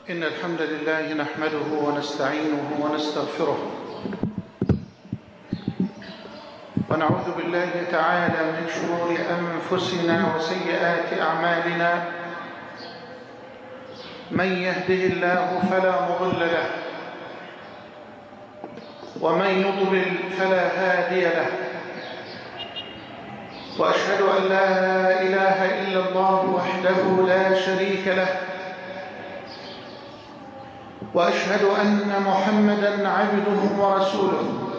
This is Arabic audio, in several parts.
إن الحمد لله نحمده ونستعينه ونستغفره ونعوذ بالله تعالى من شرور أنفسنا وسيئات أعمالنا. من يهده الله فلا مضل له ومن يضلل فلا هادي له، وأشهد أن لا إله إلا الله وحده لا شريك له، وأشهد أن محمدًا عبده ورسوله.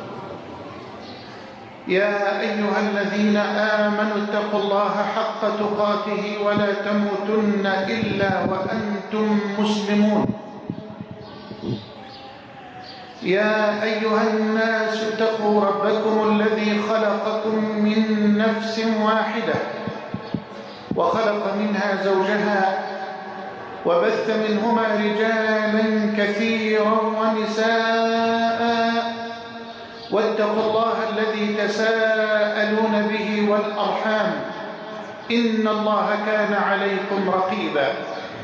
يا أيها الذين آمنوا اتقوا الله حق تقاته ولا تموتن إلا وأنتم مسلمون. يا أيها الناس اتقوا ربكم الذي خلقكم من نفس واحدة وخلق منها زوجها وبث منهما رجالا كثيرا ونساء، واتقوا الله الذي تساءلون به والأرحام إن الله كان عليكم رقيبا.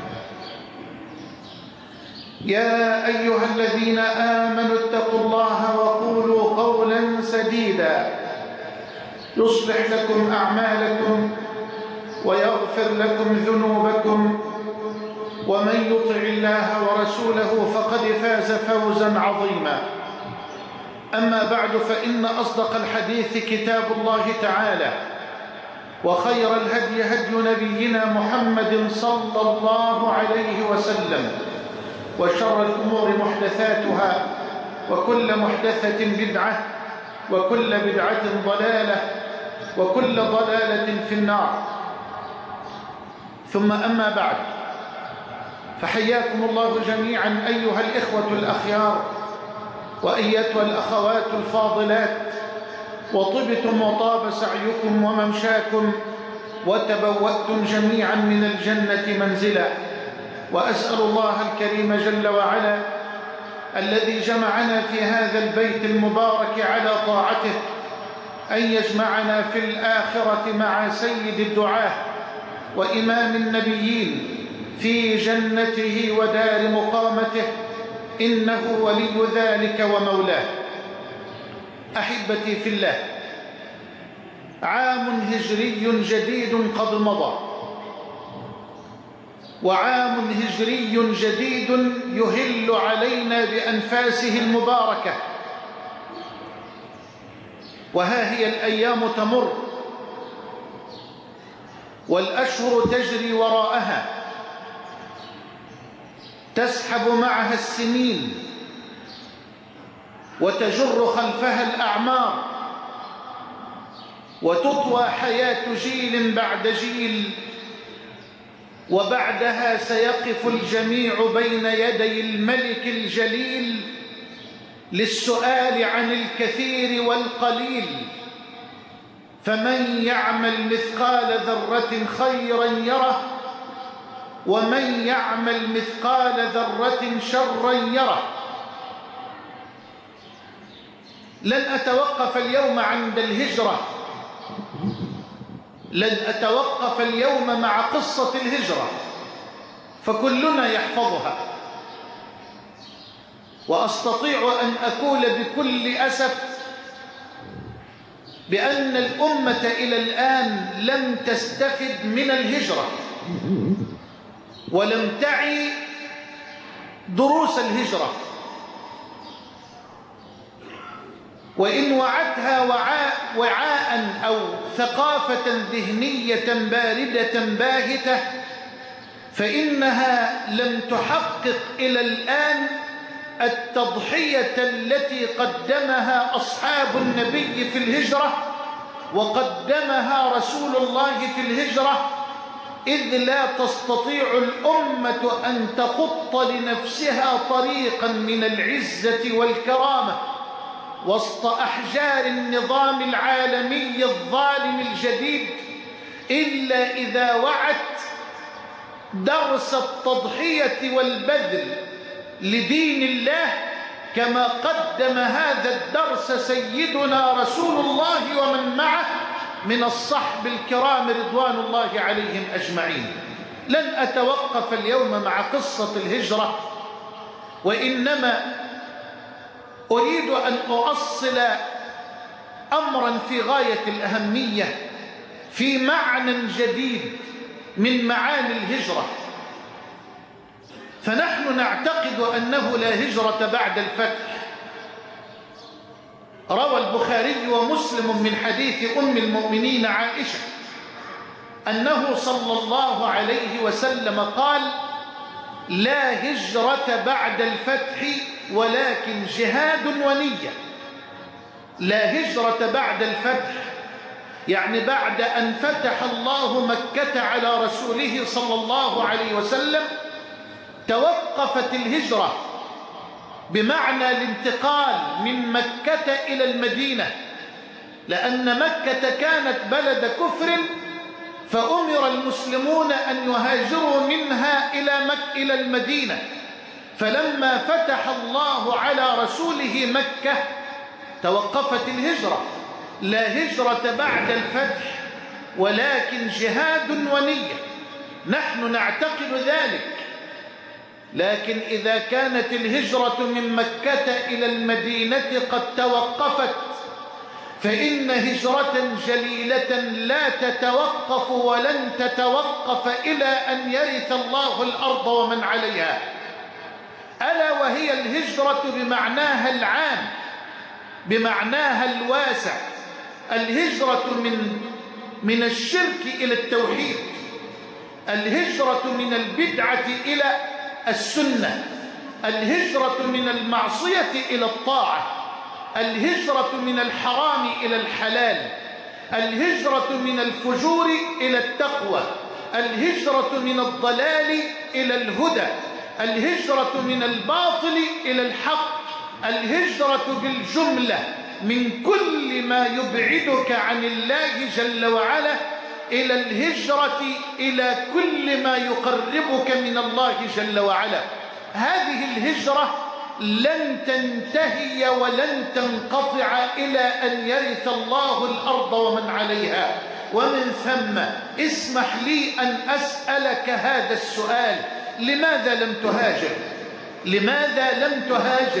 يا أيها الذين آمنوا اتقوا الله وقولوا قولا سديدا يصلح لكم أعمالكم ويغفر لكم ذنوبكم، ومن يطع الله ورسوله فقد فاز فوزا عظيما. أما بعد، فإن أصدق الحديث كتاب الله تعالى، وخير الهدي هدي نبينا محمد صلى الله عليه وسلم، وشر الأمور محدثاتها، وكل محدثة بدعة، وكل بدعة ضلالة، وكل ضلالة في النار. ثم أما بعد، فحياكم الله جميعا أيها الإخوة الأخيار وأيتها الأخوات الفاضلات، وطبتم وطاب سعيكم وممشاكم، وتبوأتم جميعا من الجنة منزلا. وأسأل الله الكريم جل وعلا الذي جمعنا في هذا البيت المبارك على طاعته أن يجمعنا في الآخرة مع سيد الدعاة وإمام النبيين في جنته ودار مقامته، إنه ولي ذلك ومولاه. أحبتي في الله، عام هجري جديد قد مضى، وعام هجري جديد يهل علينا بأنفاسه المباركة. وها هي الأيام تمر والأشهر تجري وراءها، تسحب معها السنين وتجر خلفها الأعمار، وتطوى حياة جيل بعد جيل، وبعدها سيقف الجميع بين يدي الملك الجليل للسؤال عن الكثير والقليل. فمن يعمل مثقال ذرة خيرا يره، ومن يعمل مثقال ذرة شرا يره. لن أتوقف اليوم عند الهجرة، لن أتوقف اليوم مع قصة الهجرة، فكلنا يحفظها. وأستطيع أن أقول بكل أسف بأن الأمة إلى الآن لم تستفد من الهجرة، ولم تعي دروس الهجرة، وإن وعتها وعاء أو ثقافة ذهنية باردة باهتة، فإنها لم تحقق إلى الآن التضحية التي قدمها أصحاب النبي في الهجرة وقدمها رسول الله في الهجرة، إذ لا تستطيع الأمة أن تخط لنفسها طريقا من العزة والكرامة وسط أحجار النظام العالمي الظالم الجديد إلا إذا وعت درس التضحية والبذل لدين الله، كما قدم هذا الدرس سيدنا رسول الله ومن معه من الصحب الكرام رضوان الله عليهم أجمعين. لن أتوقف اليوم مع قصة الهجرة، وإنما أريد أن أؤصل أمرا في غاية الأهمية في معنى جديد من معاني الهجرة. فنحن نعتقد أنه لا هجرة بعد الفتح. روى البخاري ومسلم من حديث أم المؤمنين عائشة أنه صلى الله عليه وسلم قال: لا هجرة بعد الفتح ولكن جهاد ونية. لا هجرة بعد الفتح يعني بعد أن فتح الله مكة على رسوله صلى الله عليه وسلم توقفت الهجرة، بمعنى الانتقال من مكة إلى المدينة، لأن مكة كانت بلد كفر، فأمر المسلمون أن يهاجروا منها إلى المدينة. فلما فتح الله على رسوله مكة توقفت الهجرة. لا هجرة بعد الفتح ولكن جهاد ونية. نحن نعتقد ذلك. لكن إذا كانت الهجرة من مكة إلى المدينة قد توقفت، فإن هجرة جليلة لا تتوقف ولن تتوقف إلى أن يرث الله الأرض ومن عليها، ألا وهي الهجرة بمعناها العام، بمعناها الواسع. الهجرة من الشرك إلى التوحيد، الهجرة من البدعة إلى السنة، الهجرة من المعصية إلى الطاعة، الهجرة من الحرام إلى الحلال، الهجرة من الفجور إلى التقوى، الهجرة من الضلال إلى الهدى، الهجرة من الباطل إلى الحق، الهجرة بالجملة من كل ما يبعدك عن الله جل وعلا إلى الهجرة إلى كل ما يقربك من الله جل وعلا. هذه الهجرة لن تنتهي ولن تنقطع إلى أن يرث الله الأرض ومن عليها. ومن ثم اسمح لي أن أسألك هذا السؤال: لماذا لم تهاجر؟ لماذا لم تهاجر؟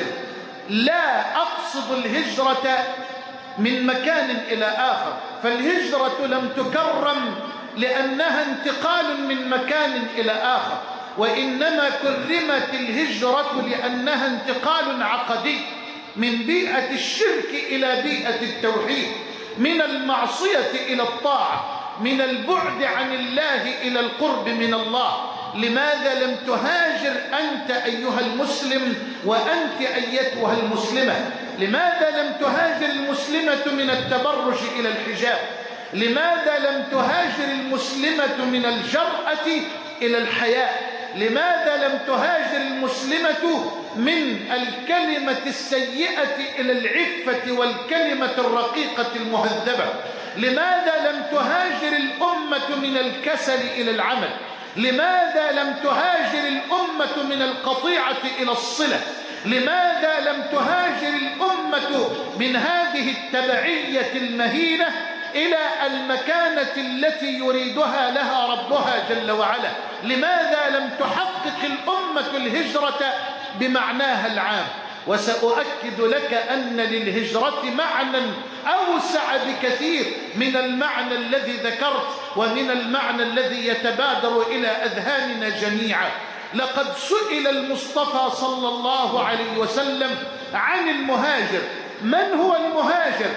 لا أقصد الهجرة من مكان إلى آخر، فالهجرة لم تكرم لأنها انتقال من مكان إلى آخر، وإنما كرمت الهجرة لأنها انتقال عقدي من بيئة الشرك إلى بيئة التوحيد، من المعصية إلى الطاعة، من البعد عن الله إلى القرب من الله. لماذا لم تهاجر أنت أيها المسلم وأنت أيتها المسلمة؟ لماذا لم تهاجر المسلمة من التبرج إلى الحجاب؟ لماذا لم تهاجر المسلمة من الجرأة إلى الحياء؟ لماذا لم تهاجر المسلمة من الكلمة السيئة إلى العفة والكلمة الرقيقة المهذبة؟ لماذا لم تهاجر الأمة من الكسل إلى العمل؟ لماذا لم تهاجر الأمة من القطيعة إلى الصلة؟ لماذا لم تهاجر الأمة من هذه التبعية المهينة إلى المكانة التي يريدها لها ربها جل وعلا؟ لماذا لم تحقق الأمة الهجرة بمعناها العام؟ وسأؤكد لك أن للهجرة معنى أوسع بكثير من المعنى الذي ذكرت ومن المعنى الذي يتبادر إلى أذهاننا جميعا. لقد سئل المصطفى صلى الله عليه وسلم عن المهاجر: من هو المهاجر؟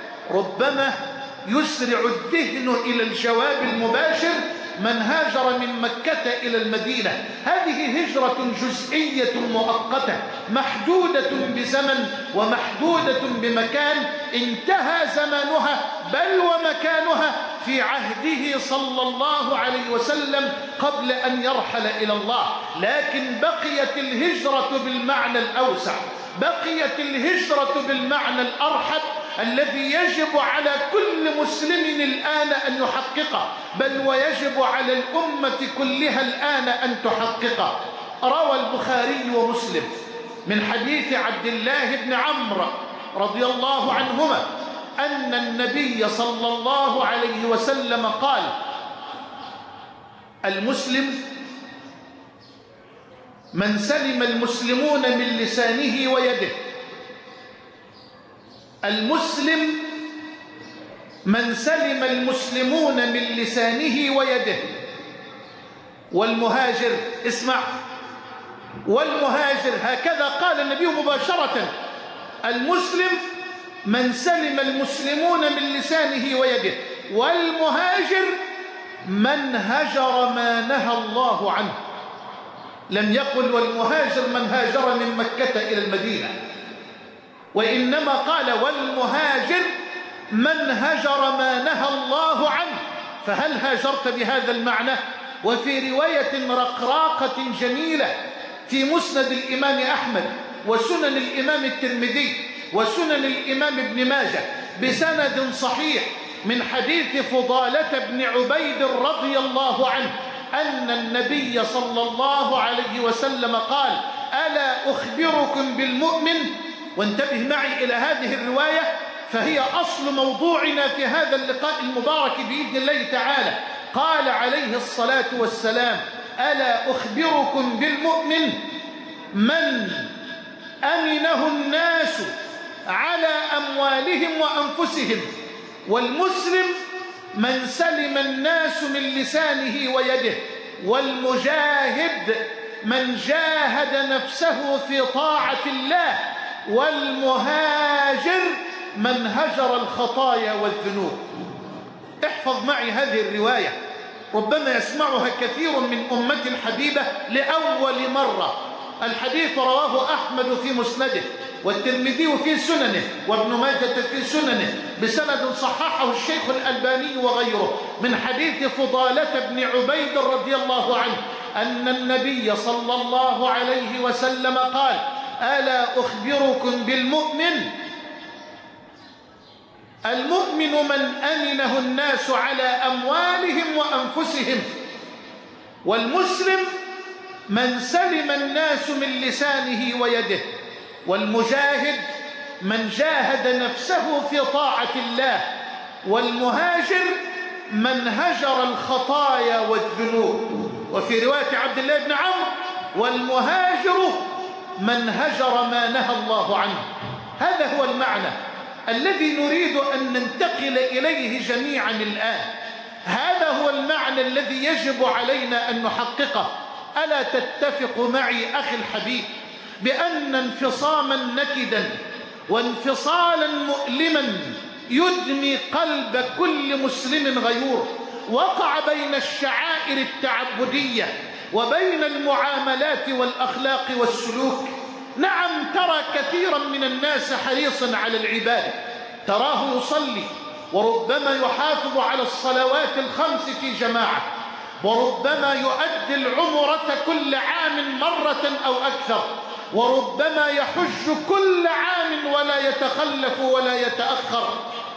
ربما يسرع الذهن إلى الجواب المباشر: من هاجر من مكة إلى المدينة. هذه هجرة جزئية مؤقتة محدودة بزمن ومحدودة بمكان، انتهى زمانها بل ومكانها في عهده صلى الله عليه وسلم قبل أن يرحل إلى الله. لكن بقيت الهجرة بالمعنى الأوسع، بقيت الهجرة بالمعنى الأرحب الذي يجب على كل مسلم الآن أن يحققه، بل ويجب على الأمة كلها الآن أن تحققه. روى البخاري ومسلم من حديث عبد الله بن عمرو رضي الله عنهما أن النبي صلى الله عليه وسلم قال: المسلم من سلم المسلمون من لسانه ويده. المسلم من سلم المسلمون من لسانه ويده. والمهاجر، اسمع، والمهاجر هكذا قال النبي مباشرة: المسلم من سلم المسلمون من لسانه ويده، والمهاجر من هجر ما نهى الله عنه. لم يقل والمهاجر من هاجر من مكة إلى المدينة، وإنما قال والمهاجر من هجر ما نهى الله عنه. فهل هاجرت بهذا المعنى؟ وفي رواية رقراقة جميلة في مسند الإمام أحمد وسنن الإمام الترمذي وسنن الإمام ابن ماجه بسند صحيح من حديث فضالة بن عبيد رضي الله عنه أن النبي صلى الله عليه وسلم قال: ألا أخبركم بالمؤمن؟ وانتبه معي إلى هذه الرواية فهي أصل موضوعنا في هذا اللقاء المبارك بإذن الله تعالى. قال عليه الصلاة والسلام: ألا أخبركم بالمؤمن من أمنه الناس على أموالهم وأنفسهم، والمسلم من سلم الناس من لسانه ويده، والمجاهد من جاهد نفسه في طاعة الله، والمهاجر من هجر الخطايا والذنوب. احفظ معي هذه الرواية، ربما يسمعها كثير من أمة الحبيبة لأول مرة. الحديث رواه أحمد في مسنده، والترمذي في سننه، وابن ماجه في سننه بسند صححه الشيخ الألباني وغيره من حديث فضالة بن عبيد رضي الله عنه أن النبي صلى الله عليه وسلم قال: ألا أخبركم بالمؤمن؟ المؤمن من أمنه الناس على أموالهم وأنفسهم، والمسلم من سلم الناس من لسانه ويده، والمجاهد من جاهد نفسه في طاعة الله، والمهاجر من هجر الخطايا والذنوب. وفي رواية عبد الله بن عمرو: والمهاجر من هجر ما نهى الله عنه. هذا هو المعنى الذي نريد أن ننتقل إليه جميعا الآن. هذا هو المعنى الذي يجب علينا أن نحققه. ألا تتفق معي أخي الحبيب بأن انفصاما نكدا وانفصالا مؤلما يدمي قلب كل مسلم غيور وقع بين الشعائر التعبدية وبين المعاملات والأخلاق والسلوك؟ نعم، ترى كثيرا من الناس حريصا على العبادة، تراه يصلي وربما يحافظ على الصلوات الخمس في جماعة، وربما يؤدي العمرة كل عام مرة أو أكثر، وربما يحج كل عام ولا يتخلف ولا يتأخر،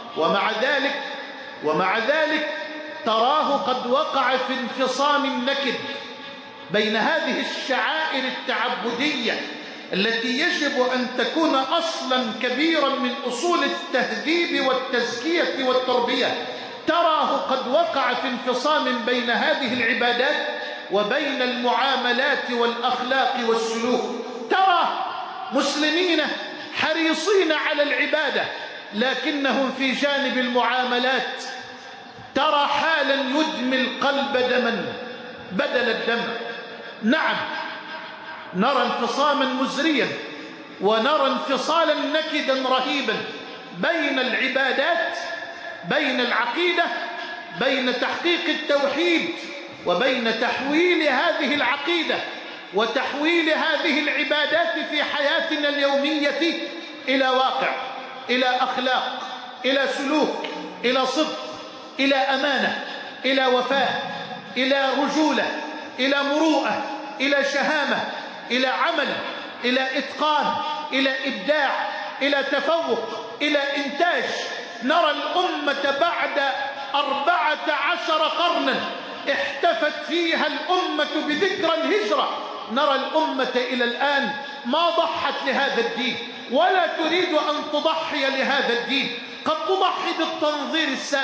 ومع ذلك تراه قد وقع في انفصام نكد بين هذه الشعائر التعبدية التي يجب أن تكون أصلا كبيرا من أصول التهذيب والتزكية والتربية. تراه قد وقع في انفصام بين هذه العبادات وبين المعاملات والأخلاق والسلوك. ترى مسلمين حريصين على العبادة لكنهم في جانب المعاملات ترى حالا يدمي القلب دما بدل الدم. نعم، نرى انفصاما مزريا ونرى انفصالا نكدا رهيبا بين العبادات، بين العقيدة، بين تحقيق التوحيد وبين تحويل هذه العقيدة وتحويل هذه العبادات في حياتنا اليومية إلى واقع، إلى أخلاق، إلى سلوك، إلى صدق، إلى أمانة، إلى وفاء، إلى رجولة، إلى مروءة، إلى شهامة، إلى عمل، إلى إتقان، إلى إبداع، إلى تفوق، إلى إنتاج. نرى الأمة بعد 14 قرنا احتفت فيها الأمة بذكرى الهجرة، نرى الأمة إلى الآن ما ضحت لهذا الدين ولا تريد أن تضحي لهذا الدين. قد تضحي بالتنظير السالف،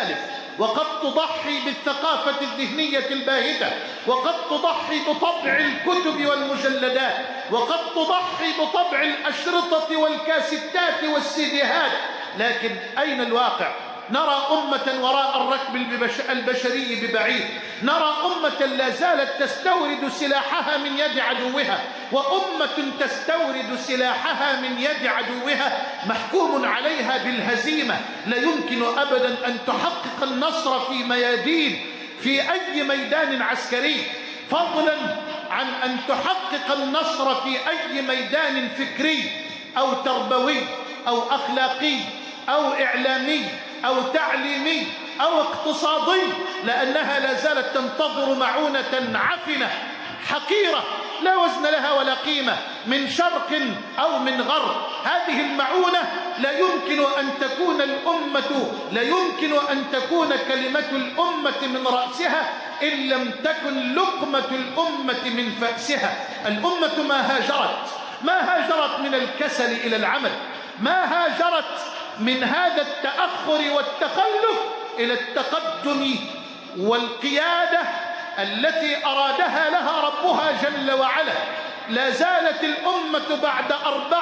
وقد تضحي بالثقافة الذهنية الباهتة، وقد تضحي بطبع الكتب والمجلدات، وقد تضحي بطبع الأشرطة والكاسيتات والسيديهات. لكن أين الواقع؟ نرى أمة وراء الركب البشري ببعيد، نرى أمة لا زالت تستورد سلاحها من يد عدوها، وأمة تستورد سلاحها من يد عدوها محكوم عليها بالهزيمة. لا يمكن أبدا أن تحقق النصر في ميادين، في أي ميدان عسكري، فضلا عن أن تحقق النصر في أي ميدان فكري أو تربوي أو أخلاقي أو إعلامي أو تعليمي أو اقتصادي، لأنها لا زالت تنتظر معونة عفنة حقيرة لا وزن لها ولا قيمة من شرق أو من غرب. هذه المعونة لا يمكن أن تكون الأمة، لا يمكن أن تكون كلمة الأمة من رأسها إن لم تكن لقمة الأمة من فأسها. الأمة ما هاجرت من الكسل إلى العمل، ما هاجرت من هذا التأخر والتخلف إلى التقدم والقيادة التي أرادها لها ربها جل وعلا. لا زالت الأمة بعد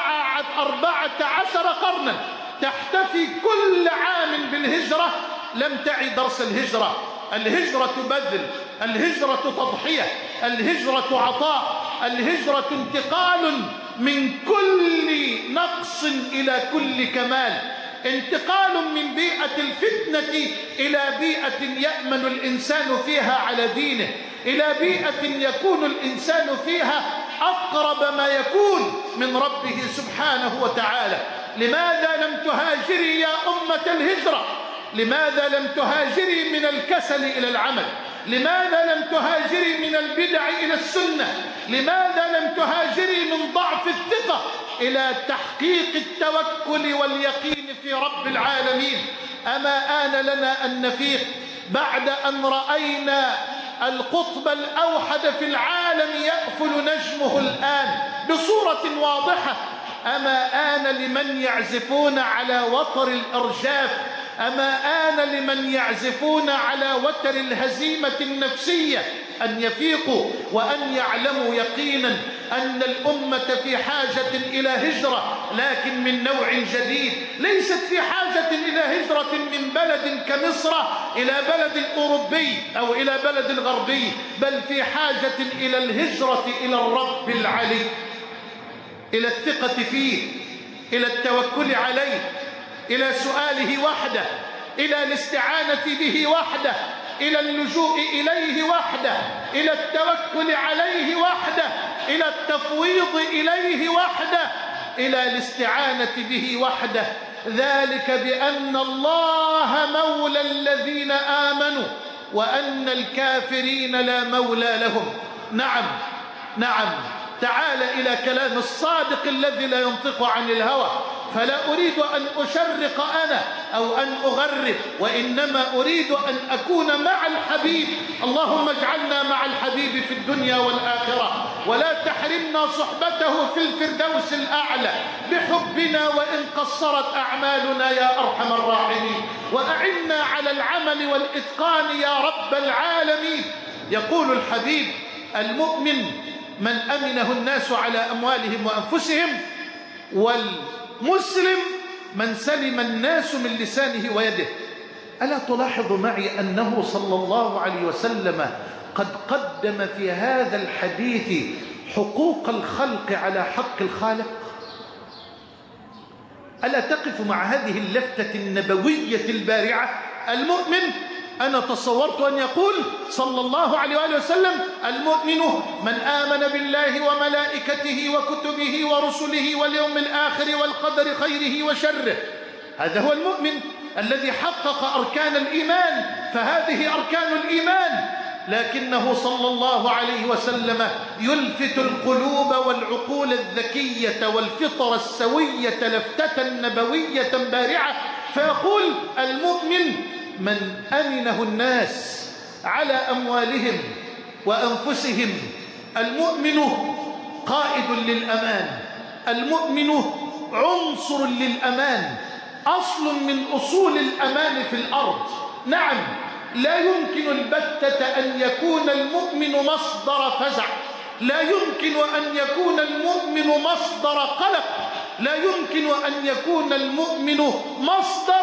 14 قرنا تحتفي كل عام بالهجرة. لم تعي درس الهجرة. الهجرة بذل، الهجرة تضحية، الهجرة عطاء، الهجرة انتقال من كل نقص إلى كل كمال، انتقال من بيئة الفتنة إلى بيئة يأمن الإنسان فيها على دينه، إلى بيئة يكون الإنسان فيها أقرب ما يكون من ربه سبحانه وتعالى. لماذا لم تهاجري يا أمة الهجرة؟ لماذا لم تهاجري من الكسل إلى العمل؟ لماذا لم تهاجري من البدع إلى السنة؟ لماذا لم تهاجري من ضعف الثقة إلى تحقيق التوكل واليقين في رب العالمين؟ أما آن لنا أن نفيق بعد أن رأينا القطب الأوحد في العالم يأفل نجمه الآن بصورة واضحة؟ أما آن لمن يعزفون على وتر الإرجاف، أما آن لمن يعزفون على وتر الهزيمة النفسية أن يفيقوا وأن يعلموا يقينا أن الأمة في حاجة إلى هجرة، لكن من نوع جديد. ليست في حاجة إلى هجرة من بلد كمصر إلى بلد أوروبي أو إلى بلد غربي، بل في حاجة إلى الهجرة إلى الرب العلي، إلى الثقة فيه، إلى التوكل عليه، إلى سؤاله وحده، إلى الاستعانة به وحده، إلى اللجوء إليه وحده، إلى التوكل عليه وحده، إلى التفويض إليه وحده، إلى الاستعانة به وحده. ذلك بأن الله مولى الذين آمنوا وأن الكافرين لا مولى لهم. نعم، تعال إلى كلام الصادق الذي لا ينطق عن الهوى. فلا أريد أن أشرق أنا أو أن أغرب، وإنما أريد أن أكون مع الحبيب. اللهم اجعلنا مع الحبيب في الدنيا والآخرة، ولا تحرمنا صحبته في الفردوس الأعلى بحبنا وإن قصرت أعمالنا يا أرحم الراحمين. وأعنا على العمل والإتقان يا رب العالمين. يقول الحبيب: المؤمن من أمنه الناس على أموالهم وأنفسهم، والمسلم من سلم الناس من لسانه ويده. ألا تلاحظ معي أنه صلى الله عليه وسلم قد قدم في هذا الحديث حقوق الخلق على حق الخالق؟ ألا تقف مع هذه اللفتة النبوية البارعة؟ المؤمن، أنا تصورت أن يقول صلى الله عليه وآله وسلم: المؤمن من آمن بالله وملائكته وكتبه ورسله واليوم الآخر والقدر خيره وشره. هذا هو المؤمن الذي حقق أركان الإيمان، فهذه أركان الإيمان. لكنه صلى الله عليه وسلم يلفت القلوب والعقول الذكية والفطر السوية لفتة نبوية بارعة، فيقول: المؤمن من أمنه الناس على أموالهم وأنفسهم. المؤمن قائد للأمان، المؤمن عنصر للأمان، أصل من أصول الأمان في الأرض. نعم، لا يمكن البتة أن يكون المؤمن مصدر فزع، لا يمكن أن يكون المؤمن مصدر قلق، لا يمكن أن يكون المؤمن مصدر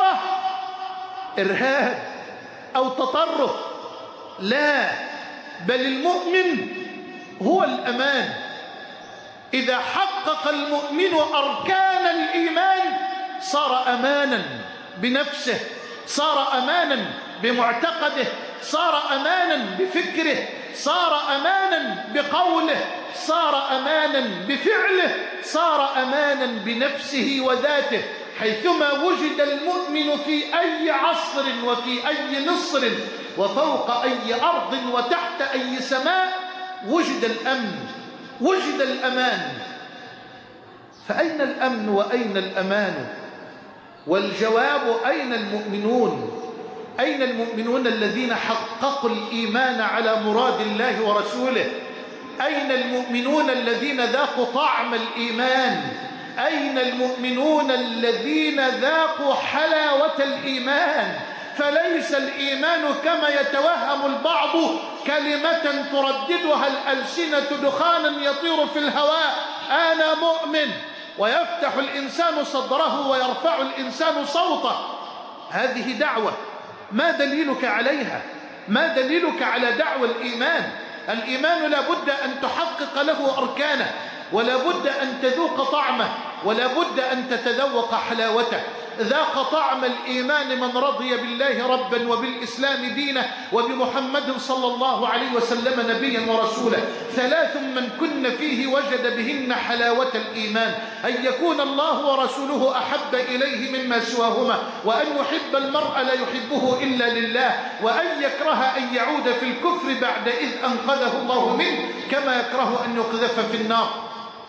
إرهاب أو تطرف، لا، بل المؤمن هو الأمان. إذا حقق المؤمن أركان الإيمان صار أمانا بنفسه، صار أمانا بمعتقده، صار أمانا بفكره، صار أمانا بقوله، صار أمانا بفعله، صار أمانا بنفسه وذاته. حيثما وجد المؤمن في أي عصر وفي أي مصر وفوق أي أرض وتحت أي سماء وجد الأمن، وجد الأمان. فأين الأمن وأين الأمان؟ والجواب أين المؤمنون؟ أين المؤمنون الذين حققوا الإيمان على مراد الله ورسوله؟ أين المؤمنون الذين ذاقوا طعم الإيمان؟ أين المؤمنون الذين ذاقوا حلاوة الإيمان؟ فليس الإيمان كما يتوهم البعض كلمة ترددها الألسنة دخانا يطير في الهواء، أنا مؤمن، ويفتح الإنسان صدره ويرفع الإنسان صوته. هذه دعوة، ما دليلك عليها؟ ما دليلك على دعوة الإيمان؟ الإيمان لا بد أن تحقق له أركانه، ولا بد أن تذوق طعمه، ولا بد أن تتذوق حلاوته. ذاق طعم الإيمان من رضي بالله ربا وبالإسلام دينا وبمحمد صلى الله عليه وسلم نبيا ورسولا. 3 من كن فيه وجد بهن حلاوة الإيمان: أن يكون الله ورسوله أحب إليه مما سواهما، وأن يحب المرء لا يحبه إلا لله، وأن يكره أن يعود في الكفر بعد إذ أنقذه الله منه، كما يكره أن يقذف في النار.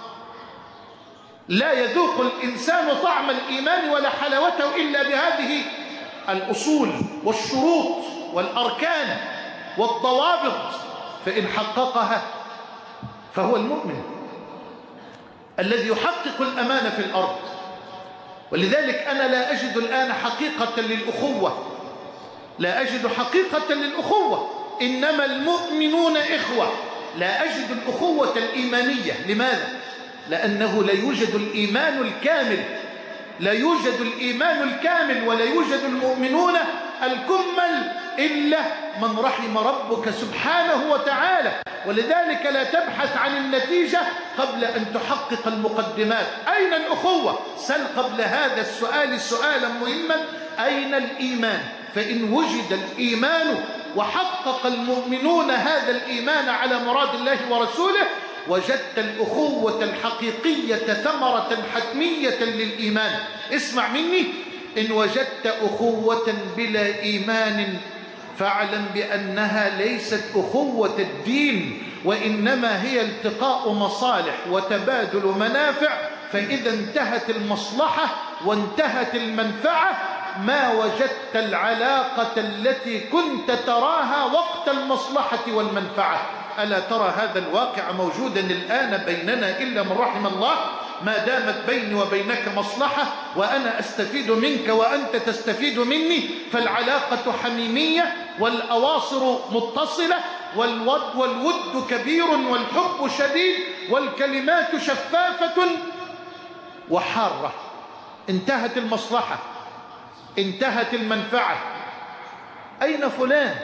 لا يذوق الإنسان طعم الإيمان ولا حلاوته إلا بهذه الأصول والشروط والأركان والضوابط، فإن حققها فهو المؤمن الذي يحقق الأمان في الأرض. ولذلك أنا لا أجد الآن حقيقة للأخوة، لا أجد حقيقة للأخوة، إنما المؤمنون إخوة. لا أجد الأخوة الإيمانية. لماذا؟ لأنه لا يوجد الإيمان الكامل، لا يوجد الإيمان الكامل ولا يوجد المؤمنون الكمل إلا من رحم ربك سبحانه وتعالى. ولذلك لا تبحث عن النتيجة قبل أن تحقق المقدمات. أين الأخوة؟ سل قبل هذا السؤال سؤالا مهما: أين الإيمان؟ فإن وجد الإيمان وحقق المؤمنون هذا الإيمان على مراد الله ورسوله وجدت الأخوة الحقيقية ثمرة حتمية للإيمان. اسمع مني: إن وجدت أخوة بلا إيمان فاعلم بأنها ليست أخوة الدين، وإنما هي التقاء مصالح وتبادل منافع. فإذا انتهت المصلحة وانتهت المنفعة ما وجدت العلاقة التي كنت تراها وقت المصلحة والمنفعة. ألا ترى هذا الواقع موجودا الآن بيننا إلا من رحم الله؟ ما دامت بيني وبينك مصلحة وأنا أستفيد منك وأنت تستفيد مني فالعلاقة حميمية والأواصر متصلة والود كبير والحب شديد والكلمات شفافة وحارة. انتهت المصلحة، انتهت المنفعة. أين فلان؟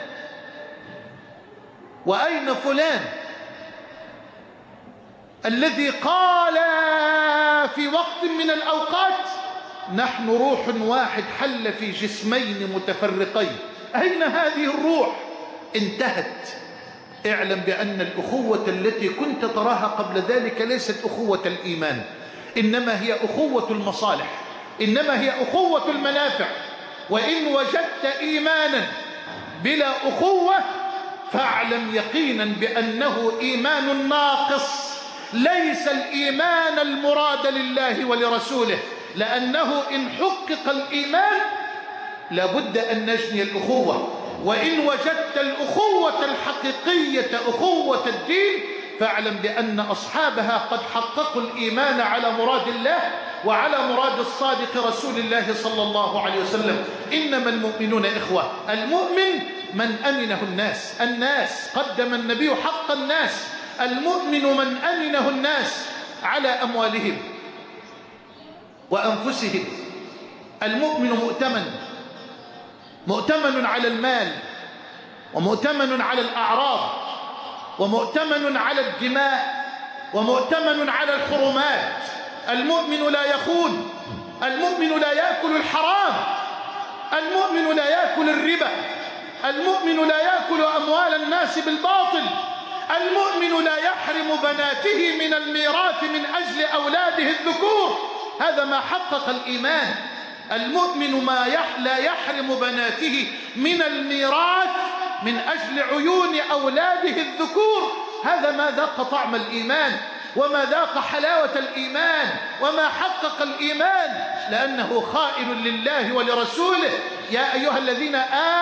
وأين فلان الذي قال في وقت من الأوقات: نحن روح واحد حل في جسمين متفرقين؟ أين هذه الروح؟ انتهت. اعلم بأن الأخوة التي كنت تراها قبل ذلك ليست أخوة الإيمان، إنما هي أخوة المصالح، إنما هي أخوة المنافع. وإن وجدت إيمانا بلا أخوة فاعلم يقينا بأنه إيمان ناقص، ليس الإيمان المراد لله ولرسوله. لأنه إن حقق الإيمان لابد أن نجني الأخوة. وإن وجدت الأخوة الحقيقية أخوة الدين فاعلم بأن أصحابها قد حققوا الإيمان على مراد الله وعلى مراد الصادق رسول الله صلى الله عليه وسلم. إنما المؤمنون إخوة. المؤمن من أمنه الناس قدم النبي حق الناس. المؤمن من أمنه الناس على أموالهم وأنفسهم. المؤمن مؤتمن على المال، ومؤتمن على الأعراض، ومؤتمن على الدماء، ومؤتمن على الحرمات. المؤمن لا يخون، المؤمن لا يأكل الحرام، المؤمن لا يأكل الربا، المؤمن لا يأكل أموال الناس بالباطل، المؤمن لا يحرم بناته من الميراث من أجل أولاده الذكور. هذا ما حقق الإيمان. المؤمن لا يحرم بناته من الميراث من أجل عيون أولاده الذكور. هذا ما ذاق طعم الإيمان، وما ذاق حلاوة الإيمان، وما حقق الإيمان، لأنه خائن لله ولرسوله. يا أيها الذين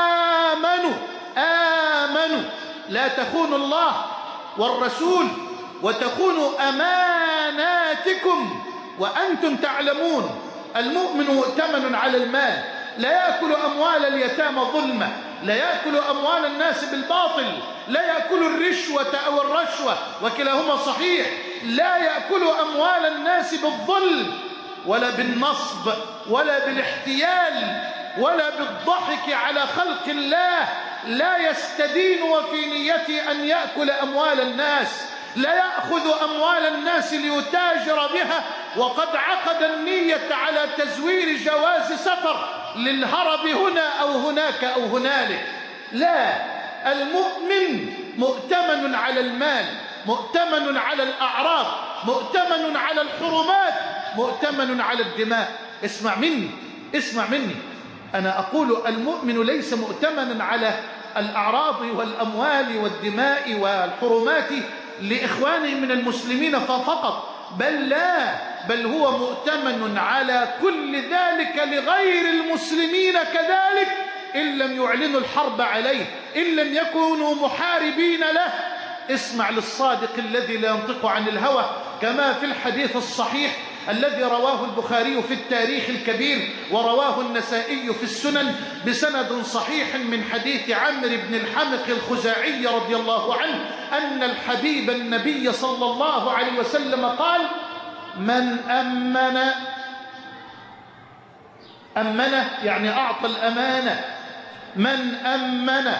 آمنوا لا تخونوا الله والرسول وتخونوا أماناتكم وأنتم تعلمون. المؤمن مؤتمن على المال، لا يأكل أموال اليتامى ظلمة، لا يأكل أموال الناس بالباطل، لا يأكل الرشوة أو الرشوة وكلاهما صحيح، لا يأكل أموال الناس بالظلم ولا بالنصب ولا بالاحتيال ولا بالضحك على خلق الله. لا يستدين وفي نيته أن يأكل أموال الناس، لا يأخذ أموال الناس ليتاجر بها وقد عقد النية على تزوير جواز سفر للهرب هنا أو هناك أو هنالك. لا، المؤمن مؤتمن على المال، مؤتمن على الأعراض، مؤتمن على الحرمات، مؤتمن على الدماء. اسمع مني، أنا أقول المؤمن ليس مؤتمنا على الأعراض والأموال والدماء والحرمات لإخوانه من المسلمين فقط، بل هو مؤتمن على كل ذلك لغير المسلمين كذلك، إن لم يعلنوا الحرب عليه، إن لم يكونوا محاربين له. اسمع للصادق الذي لا ينطق عن الهوى، كما في الحديث الصحيح الذي رواه البخاري في التاريخ الكبير ورواه النسائي في السنن بسند صحيح من حديث عمرو بن الحمق الخزاعي رضي الله عنه أن الحبيب النبي صلى الله عليه وسلم قال: من أمن يعني أعطى الأمانة، من أمن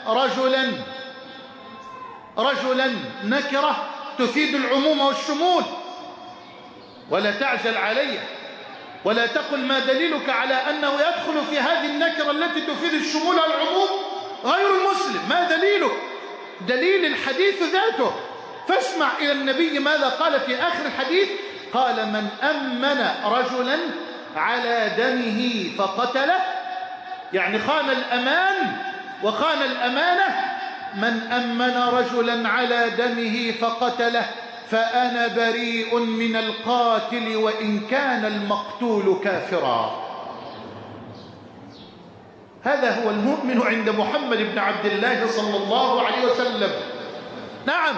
رجلا نكرة تفيد العموم والشمول. ولا تعجل علي ولا تقل ما دليلك على أنه يدخل في هذه النكرة التي تفيد الشمول والعموم غير المسلم. ما دليلك؟ دليل الحديث ذاته. فاسمع إلى النبي ماذا قال في آخر الحديث. قال: من أمن رجلا على دمه فقتله، يعني خان الأمان وخان الأمانة. من أمن رجلا على دمه فقتله فأنا بريء من القاتل وإن كان المقتول كافرا. هذا هو المؤمن عند محمد بن عبد الله صلى الله عليه وسلم. نعم،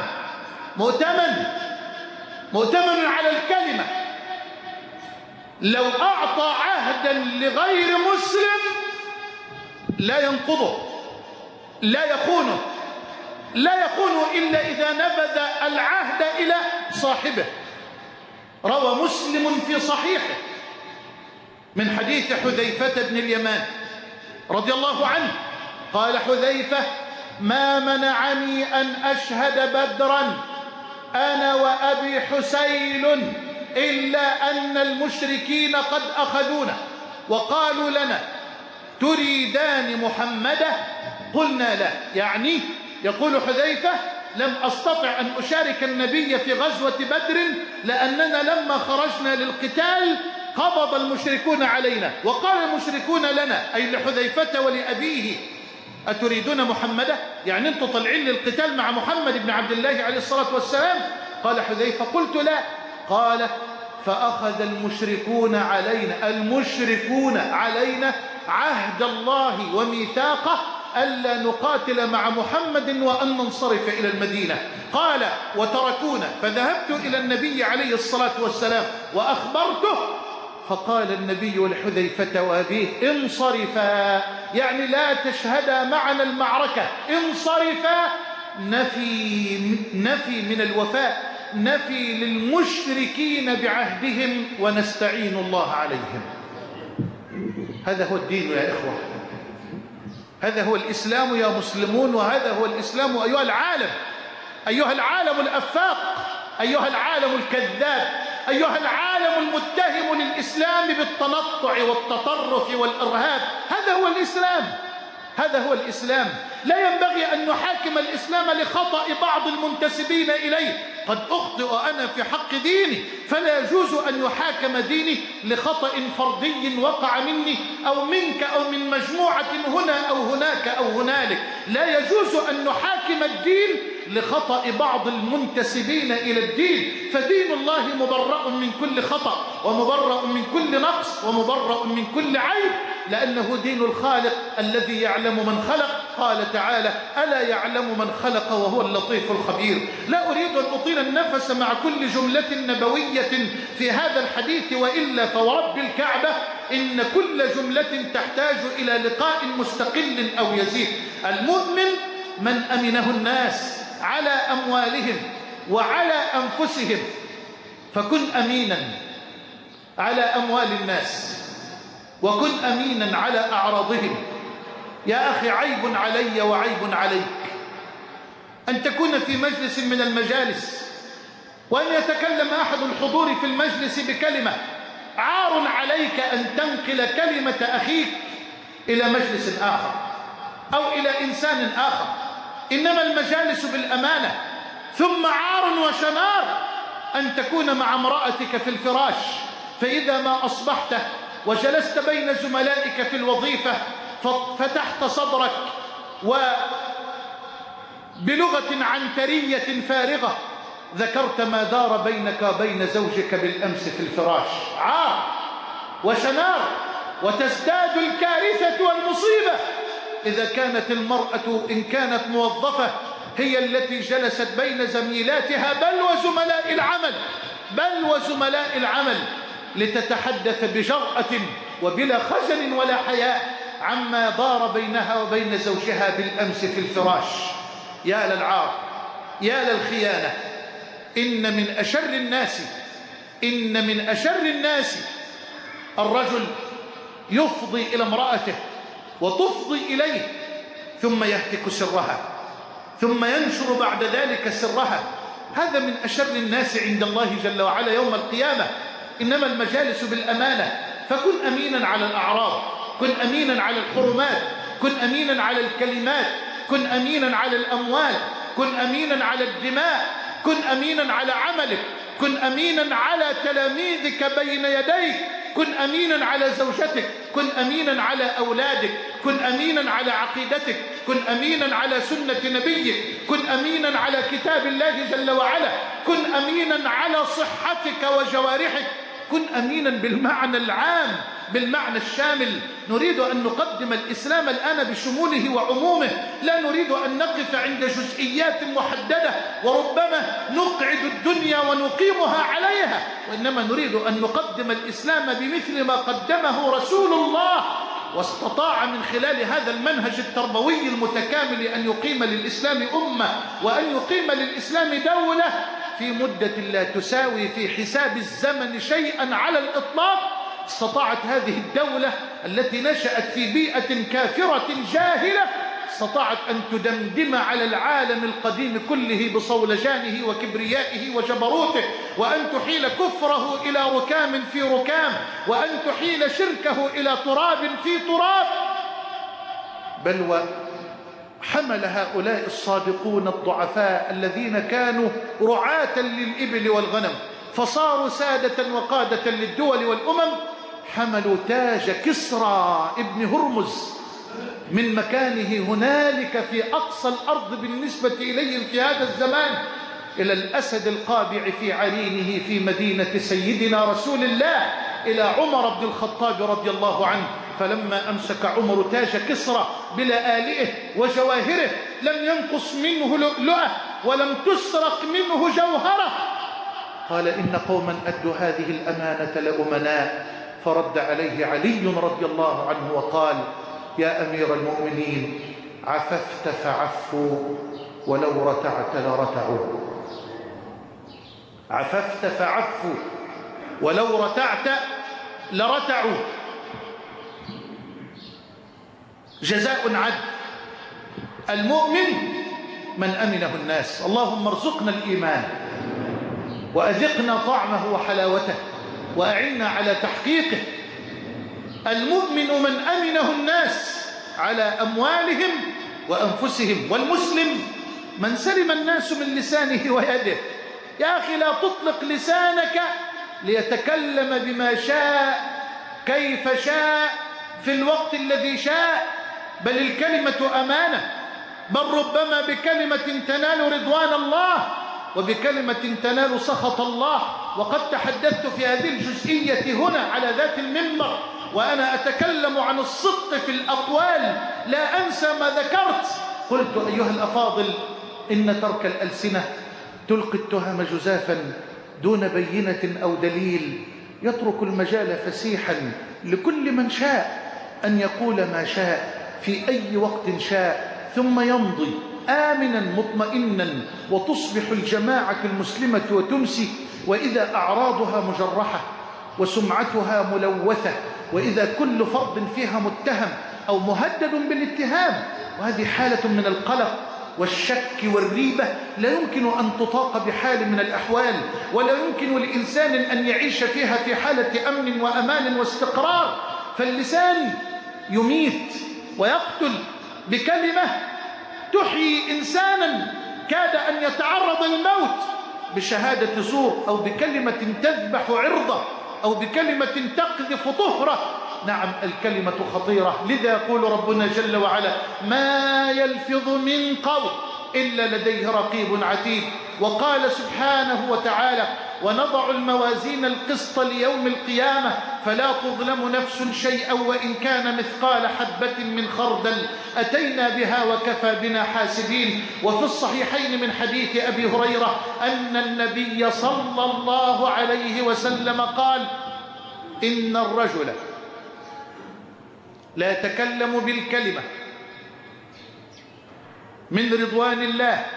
مؤتمن على الكلمة. لو أعطى عهدا لغير مسلم لا ينقضه، لا يخونه إلا إذا نبذ العهد إلى صاحبه. روى مسلم في صحيحه من حديث حذيفة بن اليمان رضي الله عنه قال حذيفة: ما منعني أن أشهد بدرا أنا وأبي حسين إلا أن المشركين قد أخذونا وقالوا لنا: تريدان محمدا؟ قلنا لا. يعني يقول حذيفة: لم أستطع أن أشارك النبي في غزوة بدر لأننا لما خرجنا للقتال قبض المشركون علينا وقال المشركون لنا، أي لحذيفة ولأبيه: أتريدون محمدا؟ يعني أنتم طالعين للقتال مع محمد بن عبد الله عليه الصلاة والسلام. قال حذيفة: قلت لا. قال: فأخذ المشركون علينا عهد الله وميثاقه ألا نقاتل مع محمد وأن ننصرف إلى المدينة. قال: وتركونا، فذهبت إلى النبي عليه الصلاة والسلام وأخبرته فقال النبي لحذيفة وأبيه: انصرفا، يعني لا تشهدا معنا المعركة، انصرفا. نفي من الوفاء، نفي للمشركين بعهدهم، ونستعين الله عليهم. هذا هو الدين يا إخوة، هذا هو الإسلام يا مسلمون، وهذا هو الإسلام أيها العالم، أيها العالم الأفاق، أيها العالم الكذاب، أيها العالم المتهم للإسلام بالتنطع والتطرف والإرهاب. هذا هو الإسلام، هذا هو الإسلام. لا ينبغي أن نحاكم الإسلام لخطأ بعض المنتسبين إليه. قد أخطئ أنا في حق ديني، فلا يجوز أن يحاكم ديني لخطأ فردي وقع مني أو منك أو من مجموعة هنا أو هناك أو هنالك. لا يجوز أن نحاكم الدين لخطأ بعض المنتسبين إلى الدين. فدين الله مبرأ من كل خطأ، ومبرأ من كل نقص، ومبرأ من كل عيب، لأنه دين الخالق الذي يعلم من خلق. قال تعالى: ألا يعلم من خلق وهو اللطيف الخبير. لا أريد أن أطيل النفس مع كل جملة نبوية في هذا الحديث، وإلا فورب الكعبة إن كل جملة تحتاج إلى لقاء مستقل أو يزيد. المؤمن من أمنه الناس على أموالهم وعلى أنفسهم، فكن أمينا على أموال الناس، وكن أمينا على أعراضهم. يا أخي، عيب علي وعيب عليك أن تكون في مجلس من المجالس وأن يتكلم أحد الحضور في المجلس بكلمة. عار عليك أن تنقل كلمة أخيك إلى مجلس آخر أو إلى إنسان آخر. إنما المجالس بالأمانة. ثم عار وشنار أن تكون مع امرأتك في الفراش، فإذا ما أصبحت وجلست بين زملائك في الوظيفة فتحت صدرك وبلغة عنترية فارغة ذكرت ما دار بينك وبين زوجك بالأمس في الفراش. عار وشنار. وتزداد الكارثة والمصيبة إذا كانت المرأة إن كانت موظفة هي التي جلست بين زميلاتها بل وزملاء العمل لتتحدث بجرأة وبلا خجل ولا حياء عما دار بينها وبين زوجها بالأمس في الفراش. يا للعار، يا للخيانة. إن من أشر الناس الرجل يفضي إلى امرأته وتفضي إليه، ثم يهتك سرها، ثم ينشر بعد ذلك سرها. هذا من أشر الناس عند الله جل وعلا يوم القيامة. إنما المجالس بالأمانة. فكن أمينا على الأعراض، كن أمينا على الحرمات، كن أمينا على الكلمات، كن أمينا على الأموال، كن أمينا على الدماء، كن أمينا على عملك، كن أمينا على تلاميذك بين يديك، كن أمينا على زوجتك، كن أمينا على أولادك، كن أمينا على عقيدتك، كن أمينا على سنة نبيك، كن أمينا على كتاب الله جل وعلا، كن أمينا على صحتك وجوارحك، كن أمينا بالمعنى العام، بالمعنى الشامل. نريد أن نقدم الإسلام الآن بشموله وعمومه، لا نريد أن نقف عند جزئيات محددة وربما نقعد الدنيا ونقيمها عليها، وإنما نريد أن نقدم الإسلام بمثل ما قدمه رسول الله، واستطاع من خلال هذا المنهج التربوي المتكامل أن يقيم للإسلام أمة، وأن يقيم للإسلام دولة في مدة لا تساوي في حساب الزمن شيئا على الإطلاق. استطاعت هذه الدولة التي نشأت في بيئة كافرة جاهلة، استطاعت أن تدمدم على العالم القديم كله بصولجانه وكبريائه وجبروته، وأن تحيل كفره إلى ركام في ركام، وأن تحيل شركه إلى تراب في تراب. بل وحمل هؤلاء الصادقون الضعفاء الذين كانوا رعاة للإبل والغنم فصاروا سادة وقادة للدول والأمم، حملوا تاج كسرى ابن هرمز من مكانه هنالك في أقصى الأرض بالنسبة إليهم في هذا الزمان إلى الأسد القابع في عرينه في مدينة سيدنا رسول الله، إلى عمر بن الخطاب رضي الله عنه. فلما أمسك عمر تاج كسرى بلآلئه وجواهره لم ينقص منه لؤلؤة ولم تسرق منه جوهرة. قال: إن قوما أدوا هذه الأمانة لأمناء، فرد عليه علي رضي الله عنه وقال: يا أمير المؤمنين، عففت فعفوا ولو رتعت لرتعوا. عففت فعفوا ولو رتعت لرتعوا. جزاء عدل. المؤمن من أمنه الناس. اللهم ارزقنا الإيمان وأذقنا طعمه وحلاوته وأعنا على تحقيقه. المؤمن من أمنه الناس على أموالهم وأنفسهم. والمسلم من سلم الناس من لسانه ويده. يا أخي لا تطلق لسانك ليتكلم بما شاء كيف شاء في الوقت الذي شاء، بل الكلمة أمانة، بل ربما بكلمة تنال رضوان الله وبكلمة تنال سخط الله. وقد تحدثت في هذه الجزئية هنا على ذات المنبر وأنا أتكلم عن الصدق في الأقوال، لا أنسى ما ذكرت. قلت: أيها الأفاضل، إن ترك الألسنة تلقي التهم جزافا دون بينة أو دليل، يترك المجال فسيحا لكل من شاء أن يقول ما شاء في أي وقت شاء، ثم يمضي آمنا مطمئنا، وتصبح الجماعة المسلمة وتمسي وإذا أعراضها مجرحة وسمعتها ملوثة، وإذا كل فرد فيها متهم أو مهدد بالاتهام. وهذه حالة من القلق والشك والريبة لا يمكن أن تطاق بحال من الأحوال، ولا يمكن لإنسان أن يعيش فيها في حالة أمن وأمان واستقرار. فاللسان يميت ويقتل بكلمة تحيي إنسانا كاد أن يتعرض للموت، بشهادة زور أو بكلمة تذبح عرضه أو بكلمة تقذف طهره. نعم، الكلمة خطيرة. لذا يقول ربنا جل وعلا: ما يلفظ من قول إلا لديه رقيب عتيد. وقال سبحانه وتعالى: ونضع الموازين القسط ليوم القيامة فلا تظلم نفس شيئا وإن كان مثقال حبة من خردل أتينا بها وكفى بنا حاسبين. وفي الصحيحين من حديث أبي هريرة أن النبي صلى الله عليه وسلم قال: إن الرجل لا يتكلم بالكلمة من رضوان الله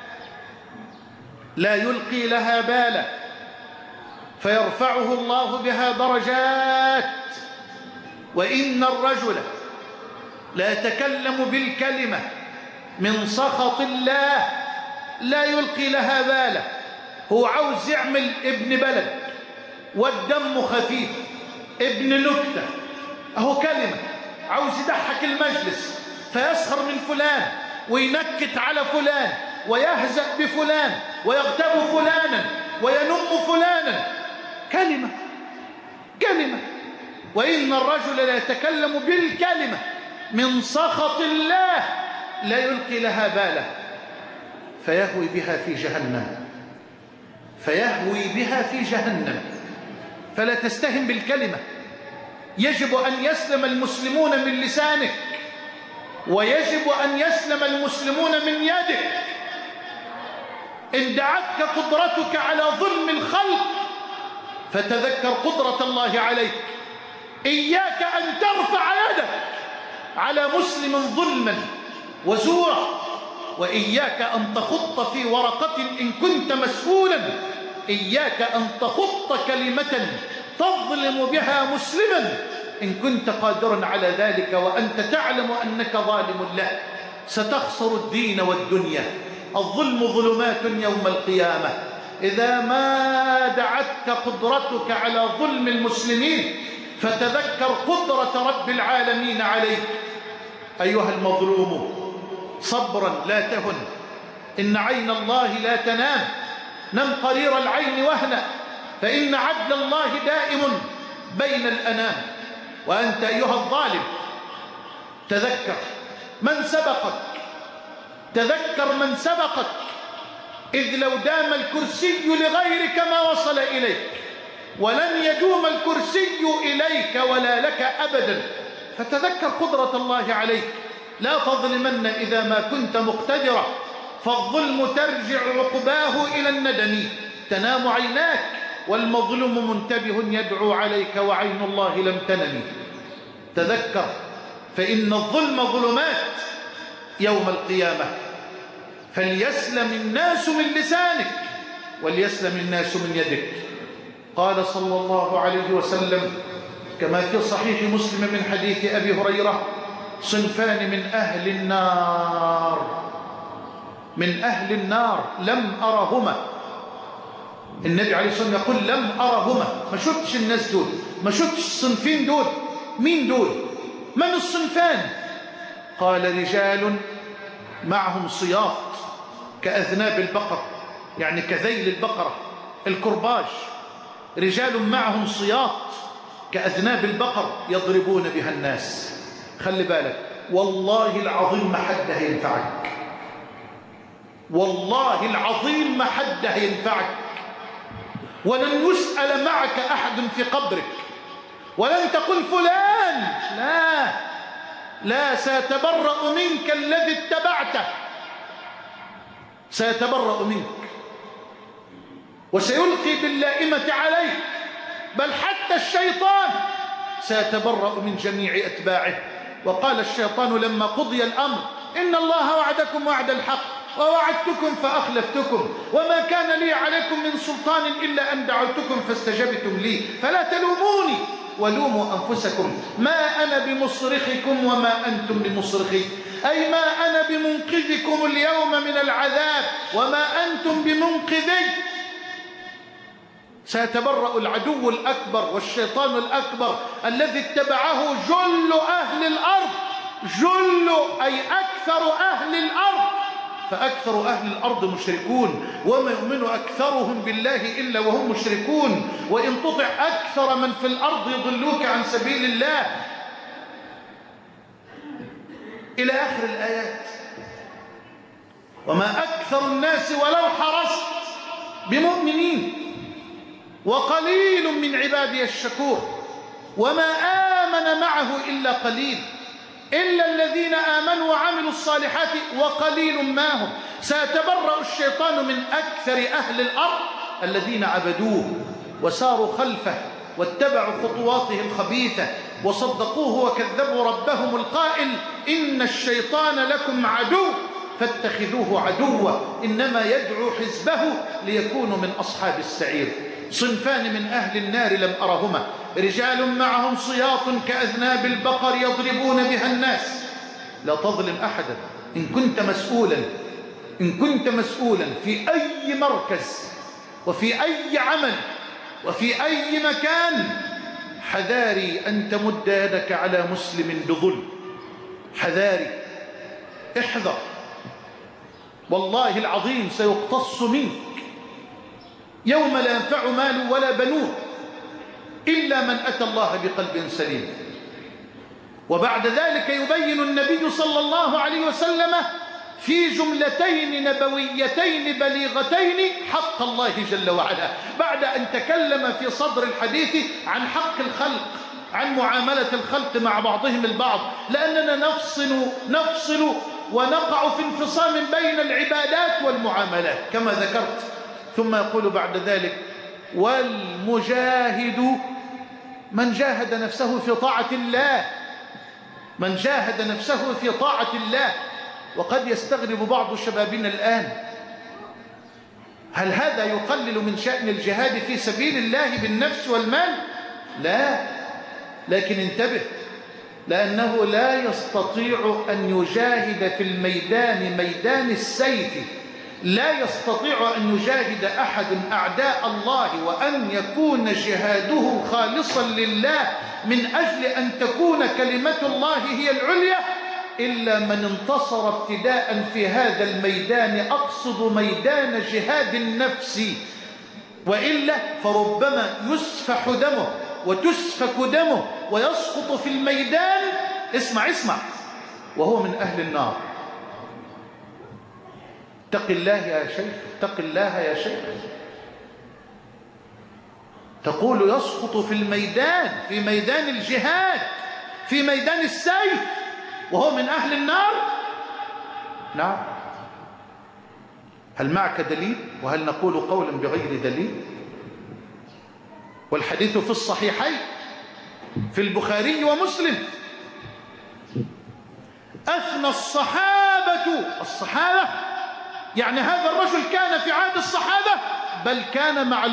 لا يلقي لها بالا فيرفعه الله بها درجات، وإن الرجل لا يتكلم بالكلمة من سخط الله لا يلقي لها بالا. هو عاوز يعمل ابن بلد والدم خفيف، ابن نكتة، أهو كلمة، عاوز يضحك المجلس فيسخر من فلان وينكت على فلان ويهزأ بفلان ويغتاب فلانا وينم فلانا. كلمة كلمة. وإن الرجل لا يتكلم بالكلمة من سخط الله لا يلقي لها بالا فيهوي بها في جهنم. فيهوي بها في جهنم. فلا تستهن بالكلمة. يجب أن يسلم المسلمون من لسانك، ويجب أن يسلم المسلمون من يدك. إن دعتك قدرتك على ظلم الخلق فتذكر قدرة الله عليك. إياك أن ترفع يدك على مسلم ظلما وزورا، وإياك أن تخط في ورقة إن كنت مسؤولا. إياك أن تخط كلمة تظلم بها مسلما إن كنت قادرا على ذلك وأنت تعلم أنك ظالم له. ستخسر الدين والدنيا. الظلم ظلمات يوم القيامة. إذا ما دعتك قدرتك على ظلم المسلمين فتذكر قدرة رب العالمين عليك. أيها المظلوم، صبرا لا تهن، إن عين الله لا تنام. نم قرير العين وهنا، فإن عدل الله دائم بين الأنام. وأنت أيها الظالم تذكر من سبقك، تذكر من سبقك، إذ لو دام الكرسي لغيرك ما وصل إليك، ولن يدوم الكرسي إليك ولا لك أبدا. فتذكر قدرة الله عليك. لا تظلمن إذا ما كنت مقتدرا، فالظلم ترجع عقباه إلى الندم. تنام عيناك والمظلوم منتبه يدعو عليك وعين الله لم تنم. تذكر فإن الظلم ظلمات يوم القيامة، فليسلم الناس من لسانك وليسلم الناس من يدك. قال صلى الله عليه وسلم كما في صحيح مسلم من حديث أبي هريرة: صنفان من أهل النار، من أهل النار لم أرهما. النبي عليه الصلاة والسلام يقول لم أرهما، ما شفتش الناس دول، ما شفتش الصنفين دول. مين دول؟ من الصنفان؟ قال: رجال معهم صياط كأذناب البقر، يعني كذيل البقرة، الكرباج. رجال معهم صياط كأذناب البقر يضربون بها الناس. خلي بالك، والله العظيم ما حد هينفعك، والله العظيم ما حد هينفعك، ولن يسأل معك أحد في قبرك، ولن تقول فلان، لا لا، سيتبرأ منك الذي اتبعته، سيتبرأ منك وسيلقي باللائمة عليك، بل حتى الشيطان سيتبرأ من جميع أتباعه. وقال الشيطان لما قضي الأمر: إن الله وعدكم وعد الحق ووعدتكم فأخلفتكم وما كان لي عليكم من سلطان إلا أن دعوتكم فاستجبتم لي فلا تلوموني ولوموا أنفسكم ما أنا بمصرخكم وما أنتم بمصرخي، أي ما أنا بمنقذكم اليوم من العذاب وما أنتم بمنقذي. سيتبرأ العدو الأكبر والشيطان الأكبر الذي اتبعه جل أهل الأرض، جل أي أكثر أهل الأرض، فأكثر أهل الأرض مشركون، وما يؤمن أكثرهم بالله إلا وهم مشركون، وإن تطع أكثر من في الأرض يضلوك عن سبيل الله، إلى آخر الآيات. وما أكثر الناس ولو حرصت بمؤمنين وقليل من عبادي الشكور، وما آمن معه إلا قليل، إلا الذين آمنوا وعملوا الصالحات وقليل ما هم. سيتبرأ الشيطان من أكثر أهل الأرض الذين عبدوه وساروا خلفه واتبعوا خطواته الخبيثة وصدقوه وكذبوا ربهم القائل: إن الشيطان لكم عدو فاتخذوه عدوا إنما يدعو حزبه ليكونوا من أصحاب السعير. صنفان من أهل النار لم أرهما: رجال معهم صياط كأذناب البقر يضربون بها الناس. لا تظلم أحدا. إن كنت مسؤولا في أي مركز وفي أي عمل وفي أي مكان، حذاري أن تمد يدك على مسلم بظلم، حذاري، احذر، والله العظيم سيقتص منك يوم لا ينفع مال ولا بنون إلا من أتى الله بقلب سليم. وبعد ذلك يبين النبي صلى الله عليه وسلم في جملتين نبويتين بليغتين حق الله جل وعلا، بعد أن تكلم في صدر الحديث عن حق الخلق، عن معاملة الخلق مع بعضهم البعض، لأننا نفصل ونقع في انفصام بين العبادات والمعاملات كما ذكرت. ثم يقول بعد ذلك: والمجاهد من جاهد نفسه في طاعة الله، من جاهد نفسه في طاعة الله. وقد يستغرب بعض شبابنا الآن: هل هذا يقلل من شأن الجهاد في سبيل الله بالنفس والمال؟ لا، لكن انتبه، لأنه لا يستطيع أن يجاهد في الميدان، ميدان السيف، لا يستطيع أن يجاهد أحد أعداء الله وأن يكون جهاده خالصا لله من أجل أن تكون كلمة الله هي العليا إلا من انتصر ابتداء في هذا الميدان، أقصد ميدان جهاد النفس، وإلا فربما يسفح دمه وتسفك دمه ويسقط في الميدان، اسمع، وهو من أهل النار. اتق الله يا شيخ، اتق الله يا شيخ. تقول يسقط في الميدان، في ميدان الجهاد، في ميدان السيف، وهو من أهل النار؟ نعم. هل معك دليل؟ وهل نقول قولا بغير دليل؟ والحديث في الصحيحين في البخاري ومسلم. أثنى الصحابة يعني هذا الرجل كان في عهد الصحابة، بل كان مع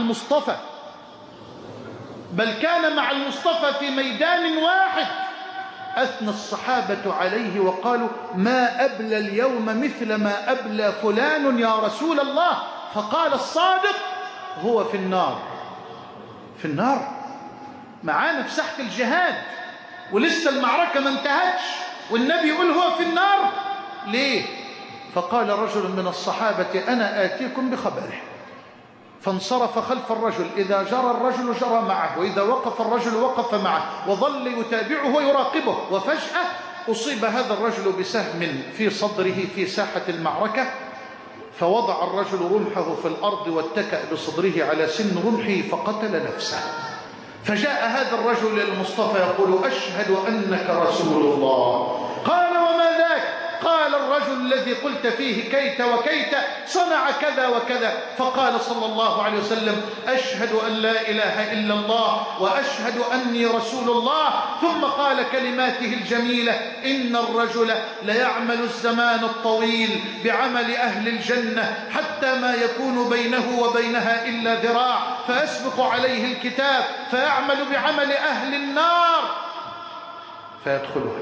المصطفى في ميدان واحد. أثنى الصحابة عليه وقالوا: ما أبلى اليوم مثل ما أبلى فلان يا رسول الله. فقال الصادق: هو في النار معانا في ساحة الجهاد ولسه المعركة ما انتهتش والنبي يقول هو في النار. ليه؟ فقال رجل من الصحابة: أنا آتيكم بخبره. فانصرف خلف الرجل، إذا جرى الرجل جرى معه، وإذا وقف الرجل وقف معه، وظل يتابعه ويراقبه. وفجأة أصيب هذا الرجل بسهم في صدره في ساحة المعركة، فوضع الرجل رمحه في الأرض واتكأ بصدره على سن رمحه فقتل نفسه. فجاء هذا الرجل للمصطفى يقول: أشهد أنك رسول الله. قال: وما ذاك؟ قال: الرجل الذي قلت فيه كيت وكيت صنع كذا وكذا. فقال صلى الله عليه وسلم: أشهد أن لا إله إلا الله وأشهد أني رسول الله. ثم قال كلماته الجميلة: إن الرجل ليعمل الزمان الطويل بعمل أهل الجنة حتى ما يكون بينه وبينها إلا ذراع، فيسبق عليه الكتاب فيعمل بعمل أهل النار فيدخلها.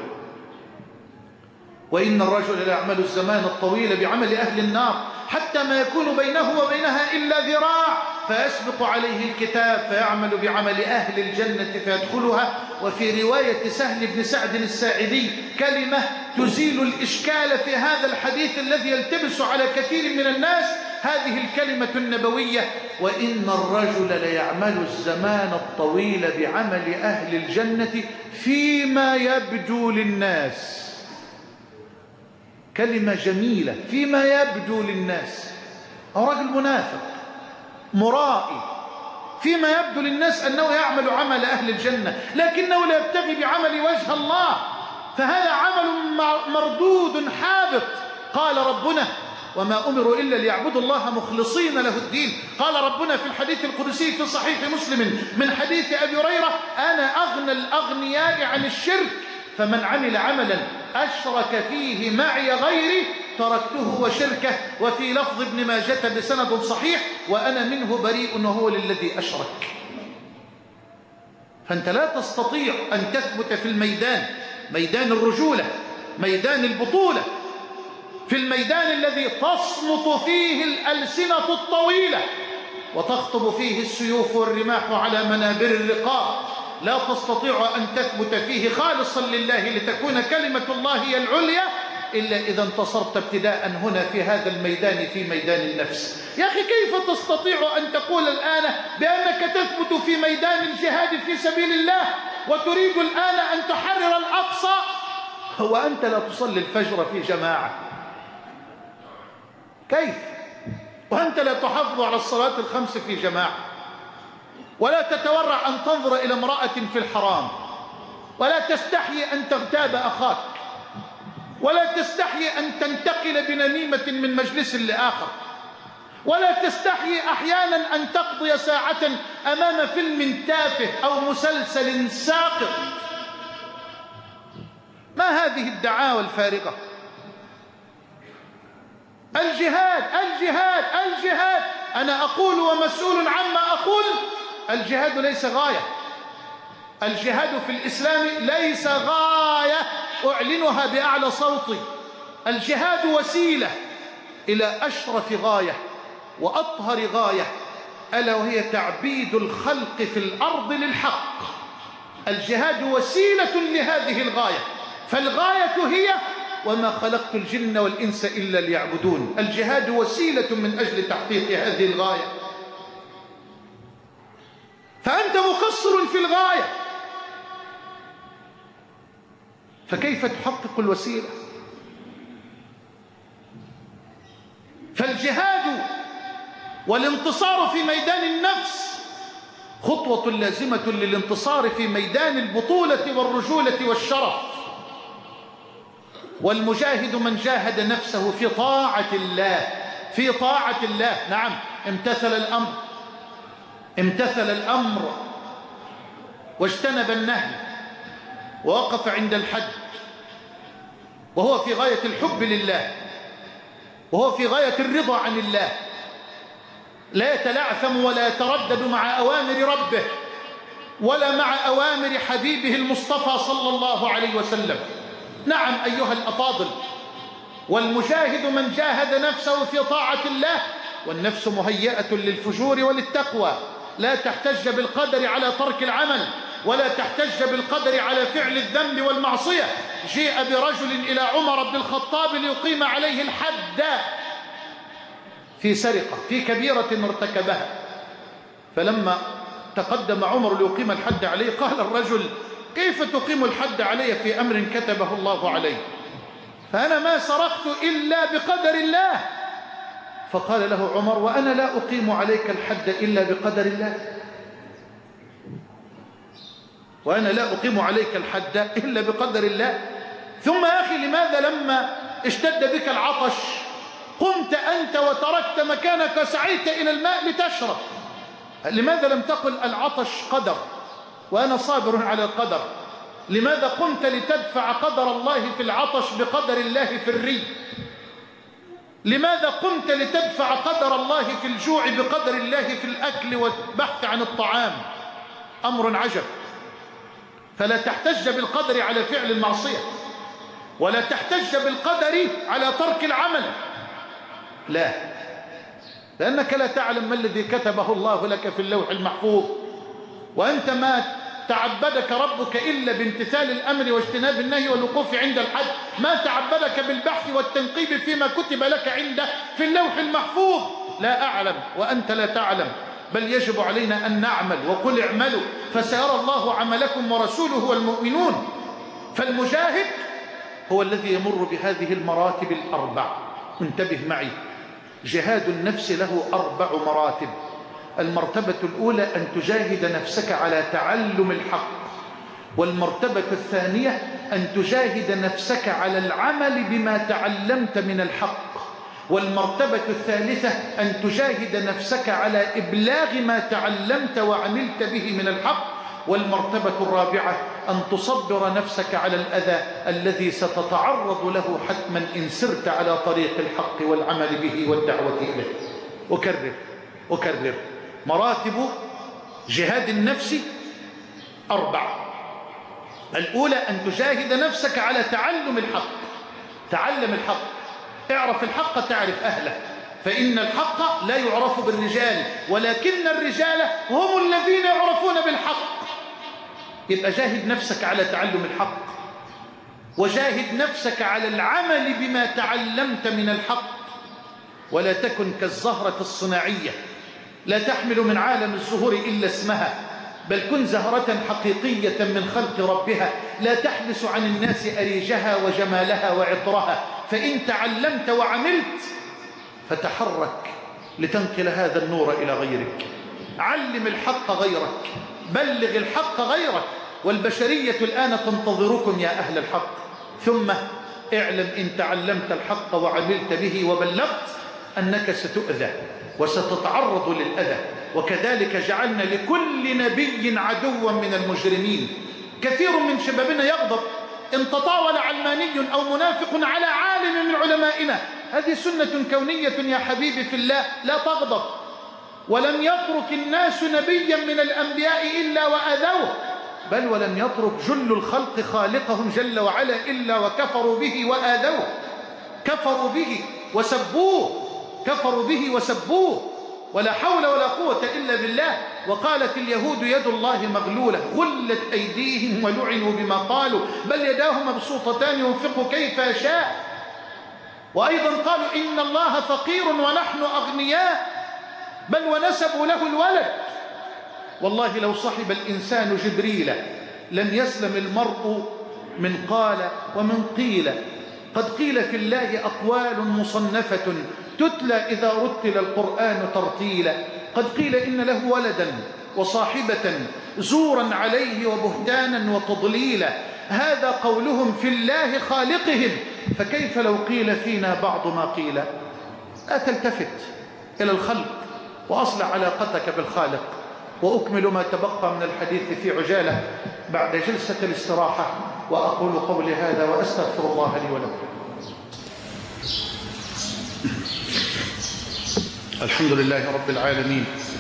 وإن الرجل ليعمل الزمان الطويل بعمل أهل النار حتى ما يكون بينه وبينها إلا ذراع، فيسبق عليه الكتاب فيعمل بعمل أهل الجنة فيدخلها. وفي رواية سهل بن سعد الساعدي كلمة تزيل الإشكال في هذا الحديث الذي يلتبس على كثير من الناس، هذه الكلمة النبوية: وإن الرجل ليعمل الزمان الطويل بعمل أهل الجنة فيما يبدو للناس. كلمة جميلة، فيما يبدو للناس. هو رجل منافق مرائي، فيما يبدو للناس أنه يعمل عمل أهل الجنة لكنه لا يبتغي بعمل وجه الله، فهذا عمل مردود حابط. قال ربنا: وما أمروا إلا ليعبدوا الله مخلصين له الدين. قال ربنا في الحديث القدسي في صحيح مسلم من حديث أبي هريرة: أنا أغنى الأغنياء عن الشرك، فمن عمل عملا أشرك فيه معي غيري تركته وشركه. وفي لفظ ابن ماجة بسند صحيح: وأنا منه بريء وهو للذي أشرك. فأنت لا تستطيع أن تثبت في الميدان، ميدان الرجولة، ميدان البطولة، في الميدان الذي تصمت فيه الألسنة الطويلة وتخطب فيه السيوف والرماح على منابر الرقاب، لا تستطيع أن تثبت فيه خالصا لله لتكون كلمة الله هي العليا إلا إذا انتصرت ابتداء هنا في هذا الميدان، في ميدان النفس. يا أخي، كيف تستطيع أن تقول الآن بأنك تثبت في ميدان الجهاد في سبيل الله وتريد الآن أن تحرر الأقصى وأنت لا تصلي الفجر في جماعة؟ كيف؟ وأنت لا تحافظ على الصلاة الخمس في جماعة، ولا تتورع أن تنظر إلى امرأة في الحرام، ولا تستحي أن تغتاب أخاك، ولا تستحي أن تنتقل بنميمة من مجلس لآخر، ولا تستحي أحيانا أن تقضي ساعة أمام فيلم تافه أو مسلسل ساقط. ما هذه الدعاوى الفارغة؟ الجهاد الجهاد الجهاد. أنا أقول ومسؤول عما أقول: الجهاد ليس غاية. الجهاد في الإسلام ليس غاية أعلنها بأعلى صوتي. الجهاد وسيلة إلى أشرف غاية وأطهر غاية، ألا وهي تعبيد الخلق في الأرض للحق. الجهاد وسيلة لهذه الغاية، فالغاية هي: وما خلقت الجن والإنس إلا ليعبدون. الجهاد وسيلة من أجل تحقيق هذه الغاية، فأنت مقصر في الغاية، فكيف تحقق الوسيلة؟ فالجهاد والانتصار في ميدان النفس خطوة لازمة للانتصار في ميدان البطولة والرجولة والشرف. والمجاهد من جاهد نفسه في طاعة الله، في طاعة الله. نعم، امتثل الأمر واجتنب النهي ووقف عند الحد، وهو في غاية الحب لله، وهو في غاية الرضا عن الله، لا يتلعثم ولا يتردد مع أوامر ربه ولا مع أوامر حبيبه المصطفى صلى الله عليه وسلم. نعم أيها الأفاضل، والمجاهد من جاهد نفسه في طاعة الله، والنفس مهيئة للفجور وللتقوى، لا تحتج بالقدر على ترك العمل، ولا تحتج بالقدر على فعل الذنب والمعصية. جيء برجل إلى عمر بن الخطاب ليقيم عليه الحد في سرقة، في كبيرة ارتكبها، فلما تقدم عمر ليقيم الحد عليه قال الرجل: كيف تقيم الحد علي في أمر كتبه الله عليه؟ فأنا ما سرقت إلا بقدر الله. فقال له عمر: وأنا لا أقيم عليك الحد إلا بقدر الله، وأنا لا أقيم عليك الحد إلا بقدر الله. ثم يا أخي، لماذا لما اشتد بك العطش قمت أنت وتركت مكانك وسعيت إلى الماء لتشرب؟ لماذا لم تقل العطش قدر وأنا صابر على القدر؟ لماذا قمت لتدفع قدر الله في العطش بقدر الله في الري؟ لماذا قمت لتدفع قدر الله في الجوع بقدر الله في الأكل والبحث عن الطعام؟ أمر عجب. فلا تحتج بالقدر على فعل المعصية، ولا تحتج بالقدر على ترك العمل، لا، لأنك لا تعلم ما الذي كتبه الله لك في اللوح المحفوظ. وأنت ما تعبدك ربك إلا بامتثال الأمر واجتناب النهي والوقوف عند الحد، ما تعبدك بالبحث والتنقيب فيما كتب لك عنده في اللوح المحفوظ. لا أعلم وأنت لا تعلم، بل يجب علينا أن نعمل. وقل اعملوا فسيرى الله عملكم ورسوله والمؤمنون. فالمجاهد هو الذي يمر بهذه المراتب الأربع. انتبه معي، جهاد النفس له 4 مراتب. المرتبة الأولى أن تجاهد نفسك على تعلم الحق، والمرتبة الثانية أن تجاهد نفسك على العمل بما تعلمت من الحق، والمرتبة الثالثة أن تجاهد نفسك على إبلاغ ما تعلمت وعملت به من الحق، والمرتبة الرابعة أن تصبر نفسك على الأذى الذي ستتعرض له حتما إن سرت على طريق الحق والعمل به والدعوة إليه. أكرر، مراتب جهاد النفس 4. الأولى أن تجاهد نفسك على تعلم الحق. تعلم الحق، اعرف الحق تعرف أهله، فإن الحق لا يعرف بالرجال ولكن الرجال هم الذين يعرفون بالحق. يبقى جاهد نفسك على تعلم الحق، وجاهد نفسك على العمل بما تعلمت من الحق، ولا تكن كالزهرة الصناعية لا تحمل من عالم الزهور إلا اسمها، بل كن زهرة حقيقية من خلق ربها لا تحبس عن الناس أريجها وجمالها وعطرها. فإن تعلمت وعملت فتحرك لتنقل هذا النور إلى غيرك. علم الحق غيرك، بلغ الحق غيرك، والبشرية الآن تنتظركم يا أهل الحق. ثم اعلم إن تعلمت الحق وعملت به وبلغت أنك ستؤذى وستتعرض للأذى، وكذلك جعلنا لكل نبي عدوا من المجرمين. كثير من شبابنا يغضب إن تطاول علماني أو منافق على عالم من علمائنا. هذه سنة كونية يا حبيبي في الله، لا تغضب. ولم يترك الناس نبيا من الأنبياء إلا وأذوه، بل ولم يترك جل الخلق خالقهم جل وعلا إلا وكفروا به وآذوه. كفروا به وسبوه، ولا حول ولا قوة إلا بالله. وقالت اليهود يد الله مغلولة غلت أيديهم ولعنوا بما قالوا بل يداه مبسوطتان ينفق كيف يشاء. وأيضا قالوا إن الله فقير ونحن أغنياء، بل ونسبوا له الولد. والله لو صحب الإنسان جبريل لم يسلم المرء من قال ومن قيل. قد قيل في الله أقوال مصنفة تتلى إذا رتل القرآن ترتيلا. قد قيل إن له ولدا وصاحبة زورا عليه وبهتانا وتضليلا. هذا قولهم في الله خالقهم، فكيف لو قيل فينا بعض ما قيل؟ لا تلتفت إلى الخلق وأصلح علاقتك بالخالق. وأكمل ما تبقى من الحديث في عجالة بعد جلسة الاستراحة، وأقول قولي هذا وأستغفر الله لي ولكم. الحمد لله رب العالمين،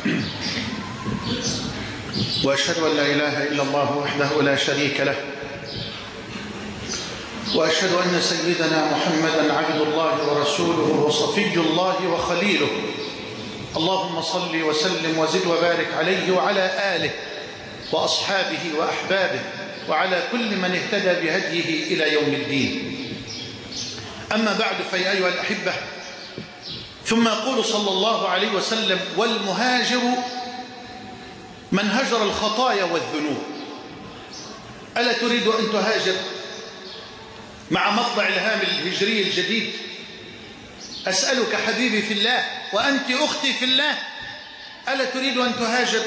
وأشهد أن لا إله إلا الله وحده لا شريك له، وأشهد أن سيدنا محمدًا عبد الله ورسوله وصفي الله وخليله، اللهم صل وسلم وزد وبارك عليه وعلى آله وأصحابه وأحبابه وعلى كل من اهتدى بهديه إلى يوم الدين. أما بعد، فيا أيها الأحبة، ثم يقول صلى الله عليه وسلم: والمهاجر من هجر الخطايا والذنوب. ألا تريد أن تهاجر مع مطلع الهام الهجري الجديد؟ أسألك حبيبي في الله وأنت أختي في الله، ألا تريد أن تهاجر؟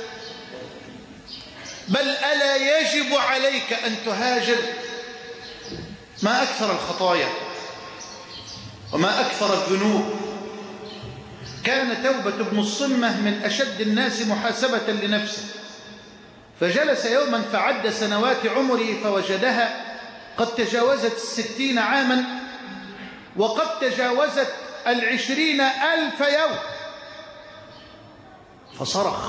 بل ألا يجب عليك أن تهاجر؟ ما أكثر الخطايا وما أكثر الذنوب. كان توبة بن الصمة من أشد الناس محاسبة لنفسه، فجلس يوما فعد سنوات عمره فوجدها قد تجاوزت 60 عاما، وقد تجاوزت 20,000 يوم، فصرخ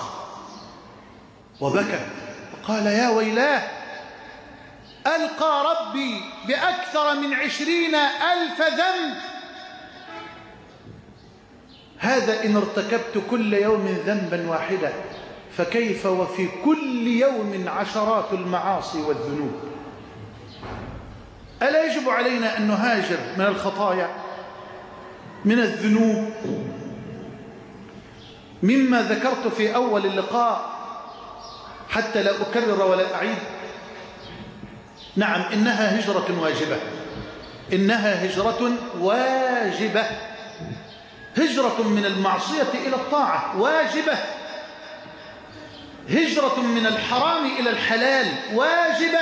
وبكى وقال: يا ويلاه، ألقى ربي بأكثر من 20,000 ذنب، هذا إن ارتكبت كل يوم ذنبا واحدا، فكيف وفي كل يوم عشرات المعاصي والذنوب؟ ألا يجب علينا أن نهاجر من الخطايا، من الذنوب، مما ذكرت في أول اللقاء حتى لا أكرر ولا أعيد؟ نعم، إنها هجرة واجبة، إنها هجرة واجبة، هجرة من المعصية إلى الطاعة واجبة، هجرة من الحرام إلى الحلال واجبة،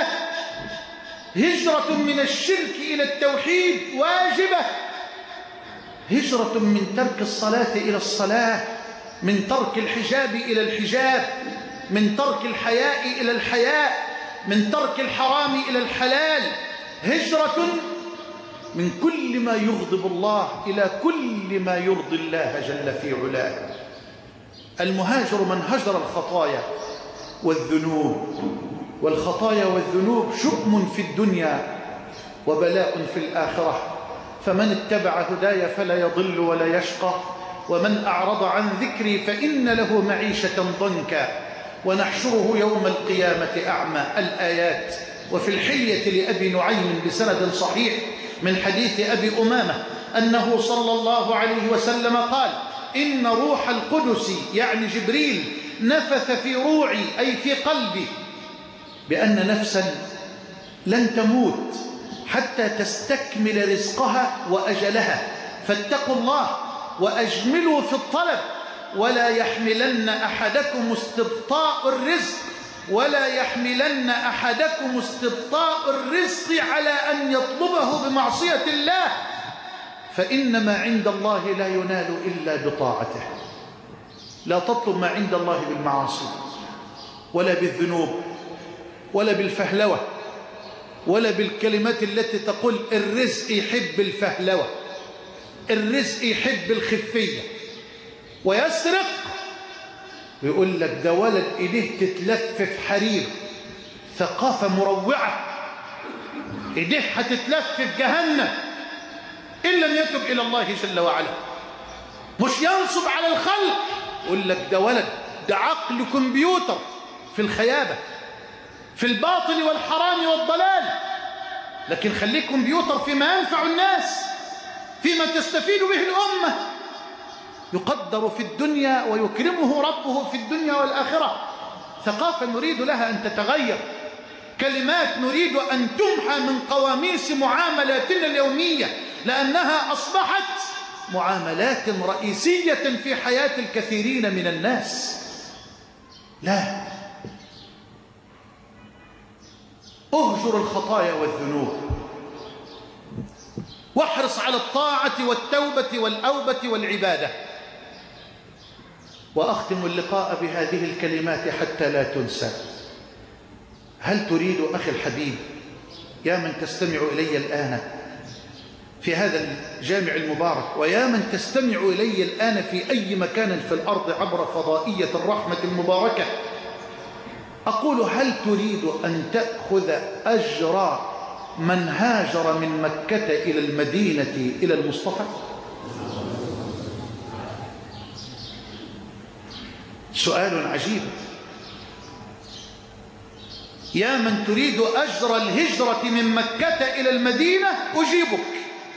هجرة من الشرك إلى التوحيد واجبة، هجرة من ترك الصلاة إلى الصلاة، من ترك الحجاب إلى الحجاب، من ترك الحياء إلى الحياء، من ترك الحرام إلى الحلال، هجرة من كل ما يغضب الله إلى كل ما يرضي الله جل في علاه. المهاجر من هجر الخطايا والذنوب، والخطايا والذنوب شؤم في الدنيا وبلاء في الآخرة، فمن اتبع هداي فلا يضل ولا يشقى، ومن أعرض عن ذكري فإن له معيشة ضنكا ونحشره يوم القيامة أعمى. الآيات. وفي الحلية لأبي نعيم بسند صحيح من حديث أبي أمامة أنه صلى الله عليه وسلم قال: إن روح القدس، يعني جبريل، نفث في روعي أي في قلبي بأن نفسا لن تموت حتى تستكمل رزقها وأجلها، فاتقوا الله وأجملوا في الطلب، ولا يحملن أحدكم استبطاء الرزق، ولا يحملن أحدكم استبطاء الرزق على أن يطلبه بمعصية الله، فإن ما عند الله لا ينال إلا بطاعته. لا تطلب ما عند الله بالمعاصي ولا بالذنوب ولا بالفهلوة ولا بالكلمات التي تقول الرزق يحب الفهلوة، الرزق يحب الخفية ويسرق، ويقول لك ده ولد إيديه تتلف في حرير، ثقافة مروعة، إيديه هتتلف في جهنم إن لم يتب إلى الله جل وعلا. مش ينصب على الخلق، يقول لك ده ولد، ده عقل كمبيوتر في الخيابة، في الباطل والحرام والضلال، لكن خليك كمبيوتر فيما ينفع الناس، فيما تستفيد به الأمة، يقدر في الدنيا ويكرمه ربه في الدنيا والآخرة. ثقافة نريد لها أن تتغير، كلمات نريد أن تمحى من قواميس معاملاتنا اليومية، لأنها أصبحت معاملات رئيسية في حياة الكثيرين من الناس. لا، اهجر الخطايا والذنوب، واحرص على الطاعة والتوبة والأوبة والعبادة. وأختم اللقاء بهذه الكلمات حتى لا تنسى. هل تريد أخي الحبيب يا من تستمع إلي الآن في هذا الجامع المبارك، ويا من تستمع إلي الآن في أي مكان في الأرض عبر فضائية الرحمة المباركة، أقول هل تريد أن تأخذ أجر من هاجر من مكة إلى المدينة إلى المصطفى؟ سؤال عجيب. يا من تريد أجر الهجرة من مكة إلى المدينة أجيبك.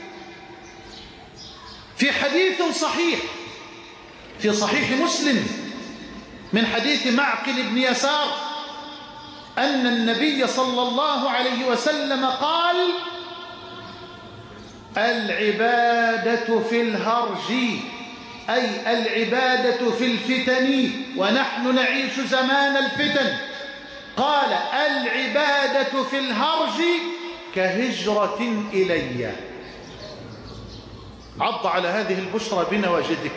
في حديث صحيح في صحيح مسلم من حديث معقل بن يسار أن النبي صلى الله عليه وسلم قال: العبادة في الهرج، أي العبادة في الفتن، ونحن نعيش زمان الفتن. قال: العبادة في الهرج كهجرة إلي. عض على هذه البشرى بنواجدك.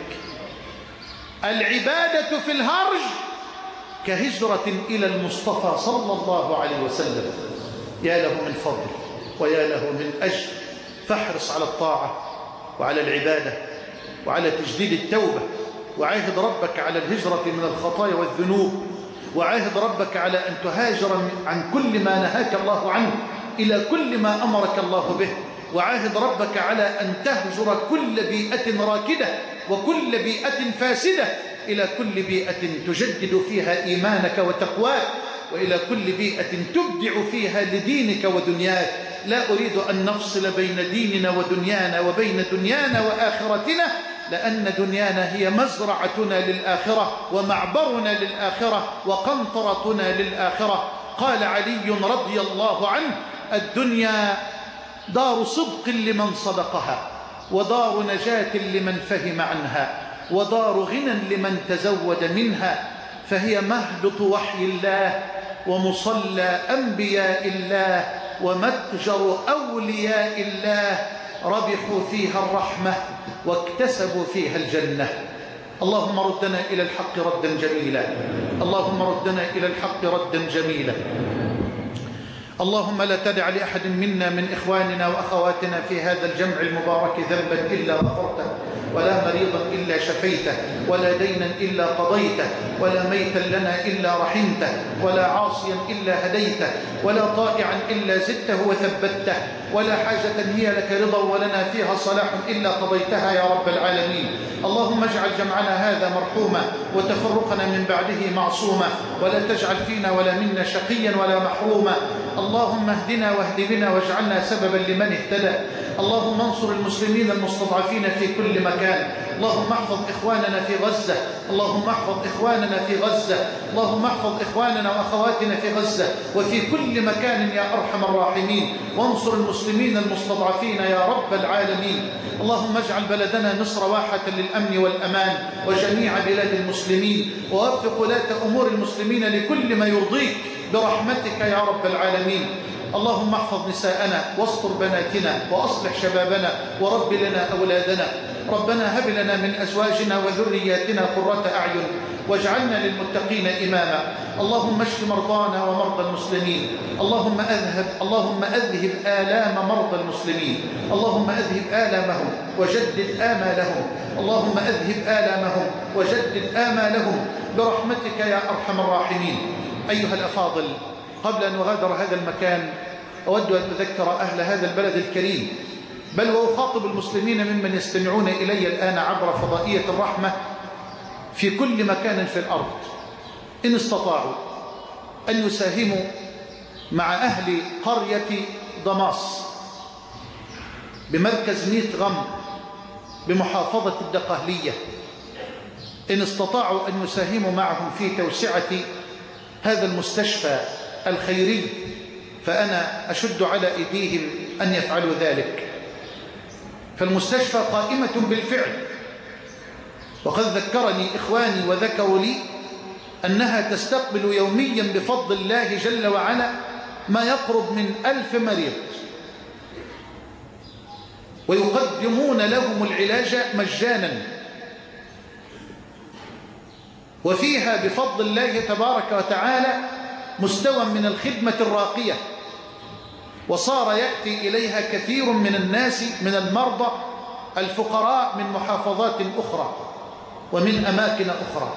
العبادة في الهرج كهجرة إلى المصطفى صلى الله عليه وسلم. يا له من فضل ويا له من أجر. فاحرص على الطاعة وعلى العبادة وعلى تجديد التوبة، وعاهد ربك على الهجرة من الخطايا والذنوب، وعاهد ربك على أن تهاجر عن كل ما نهاك الله عنه إلى كل ما أمرك الله به، وعاهد ربك على أن تهجر كل بيئة راكدة وكل بيئة فاسدة إلى كل بيئة تجدد فيها إيمانك وتقواك، وإلى كل بيئة تبدع فيها لدينك ودنياك. لا أريد أن نفصل بين ديننا ودنيانا وبين دنيانا وآخرتنا، لأن دنيانا هي مزرعتنا للآخرة ومعبرنا للآخرة وقنطرتنا للآخرة. قال علي رضي الله عنه: الدنيا دار صدق لمن صدقها، ودار نجاة لمن فهم عنها، ودار غنى لمن تزود منها، فهي مهبط وحي الله ومصلى أنبياء الله ومتجر أولياء الله، ربحوا فيها الرحمة واكتسبوا فيها الجنة. اللهم ردنا إلى الحق ردا جميلا، اللهم ردنا إلى الحق ردا جميلا. اللهم لا تدع لأحد منا من إخواننا وأخواتنا في هذا الجمع المبارك ذنبا إلا غفرته، ولا مريضا إلا شفيته، ولا دينا إلا قضيته، ولا ميتا لنا إلا رحمته، ولا عاصيا إلا هديته، ولا طائعا إلا زدته وثبته، ولا حاجة هي لك رضا ولنا فيها صلاح إلا قضيتها يا رب العالمين. اللهم اجعل جمعنا هذا مرحوما وتفرقنا من بعده معصوما، ولا تجعل فينا ولا منا شقيا ولا محروما. اللهم اهدنا واهد بنا واجعلنا سببا لمن اهتدى. اللهم انصر المسلمين المستضعفين في كل مكان. اللهم احفظ إخواننا في غزة، اللهم احفظ إخواننا في غزة، اللهم احفظ إخواننا وأخواتنا في غزة وفي كل مكان يا أرحم الراحمين، وانصر المسلمين المستضعفين يا رب العالمين. اللهم اجعل بلدنا مصر واحة للأمن والأمان وجميع بلاد المسلمين، ووفق ولاة أمور المسلمين لكل ما يرضيك برحمتك يا رب العالمين. اللهم احفظ نساءنا واستر بناتنا وأصلح شبابنا ورب لنا أولادنا. ربنا هب لنا من أزواجنا وذرياتنا قرة أعين واجعلنا للمتقين إماما. اللهم اشف مرضانا ومرضى المسلمين. اللهم أذهب آلام مرضى المسلمين. اللهم أذهب آلامهم وجدد آمالهم. اللهم أذهب آلامهم وجدد آمالهم برحمتك يا أرحم الراحمين. أيها الأفاضل، قبل أن أغادر هذا المكان أود أن أذكر أهل هذا البلد الكريم، بل وأخاطب المسلمين ممن يستمعون إلي الآن عبر فضائية الرحمة في كل مكان في الأرض، إن استطاعوا أن يساهموا مع أهل قرية ضماس بمركز ميت غم بمحافظة الدقهلية، إن استطاعوا أن يساهموا معهم في توسعة هذا المستشفى الخيري، فأنا أشد على أيديهم أن يفعلوا ذلك. فالمستشفى قائمة بالفعل، وقد ذكرني إخواني وذكروا لي أنها تستقبل يوميا بفضل الله جل وعلا ما يقرب من 1000 مريض، ويقدمون لهم العلاج مجانا. وفيها بفضل الله تبارك وتعالى مستوى من الخدمة الراقية، وصار يأتي إليها كثير من الناس من المرضى الفقراء من محافظات أخرى ومن أماكن أخرى.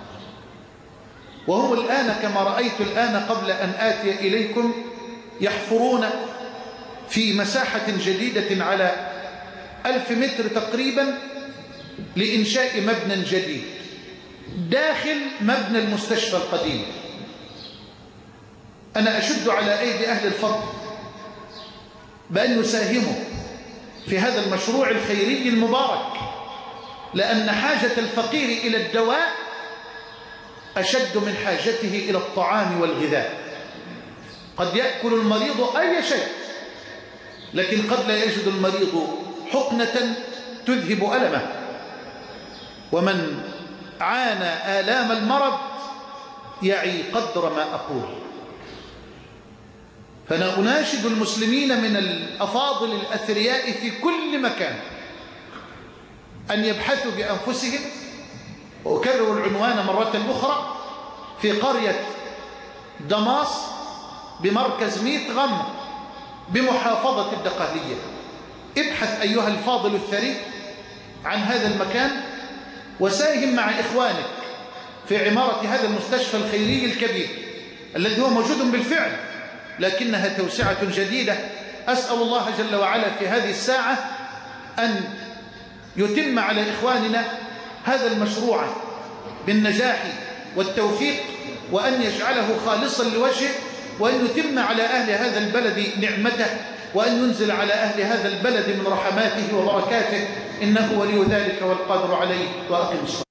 وهم الآن كما رأيت الآن قبل أن آتي إليكم يحفرون في مساحة جديدة على 1000 متر تقريبا لإنشاء مبنى جديد داخل مبنى المستشفى القديم. أنا أشد على أيدي أهل الفضل بأن يساهموا في هذا المشروع الخيري المبارك، لأن حاجة الفقير إلى الدواء أشد من حاجته إلى الطعام والغذاء. قد يأكل المريض أي شيء، لكن قد لا يجد المريض حقنة تذهب ألمه. ومن عانى آلام المرض يعي قدر ما أقول. فأنا أناشد المسلمين من الأفاضل الأثرياء في كل مكان أن يبحثوا بأنفسهم، وأكرر العنوان مرة أخرى، في قرية دماس بمركز ميت غم بمحافظة الدقهلية. ابحث أيها الفاضل الثري عن هذا المكان، وساهم مع إخوانك في عمارة هذا المستشفى الخيري الكبير الذي هو موجود بالفعل، لكنها توسعة جديدة. أسأل الله جل وعلا في هذه الساعة أن يتم على إخواننا هذا المشروع بالنجاح والتوفيق، وأن يجعله خالصا لوجهه، وأن يتم على أهل هذا البلد نعمته، وأن ينزل على أهل هذا البلد من رحماته وبركاته، إنه ولي ذلك والقادر عليه. وأقم الصلاة.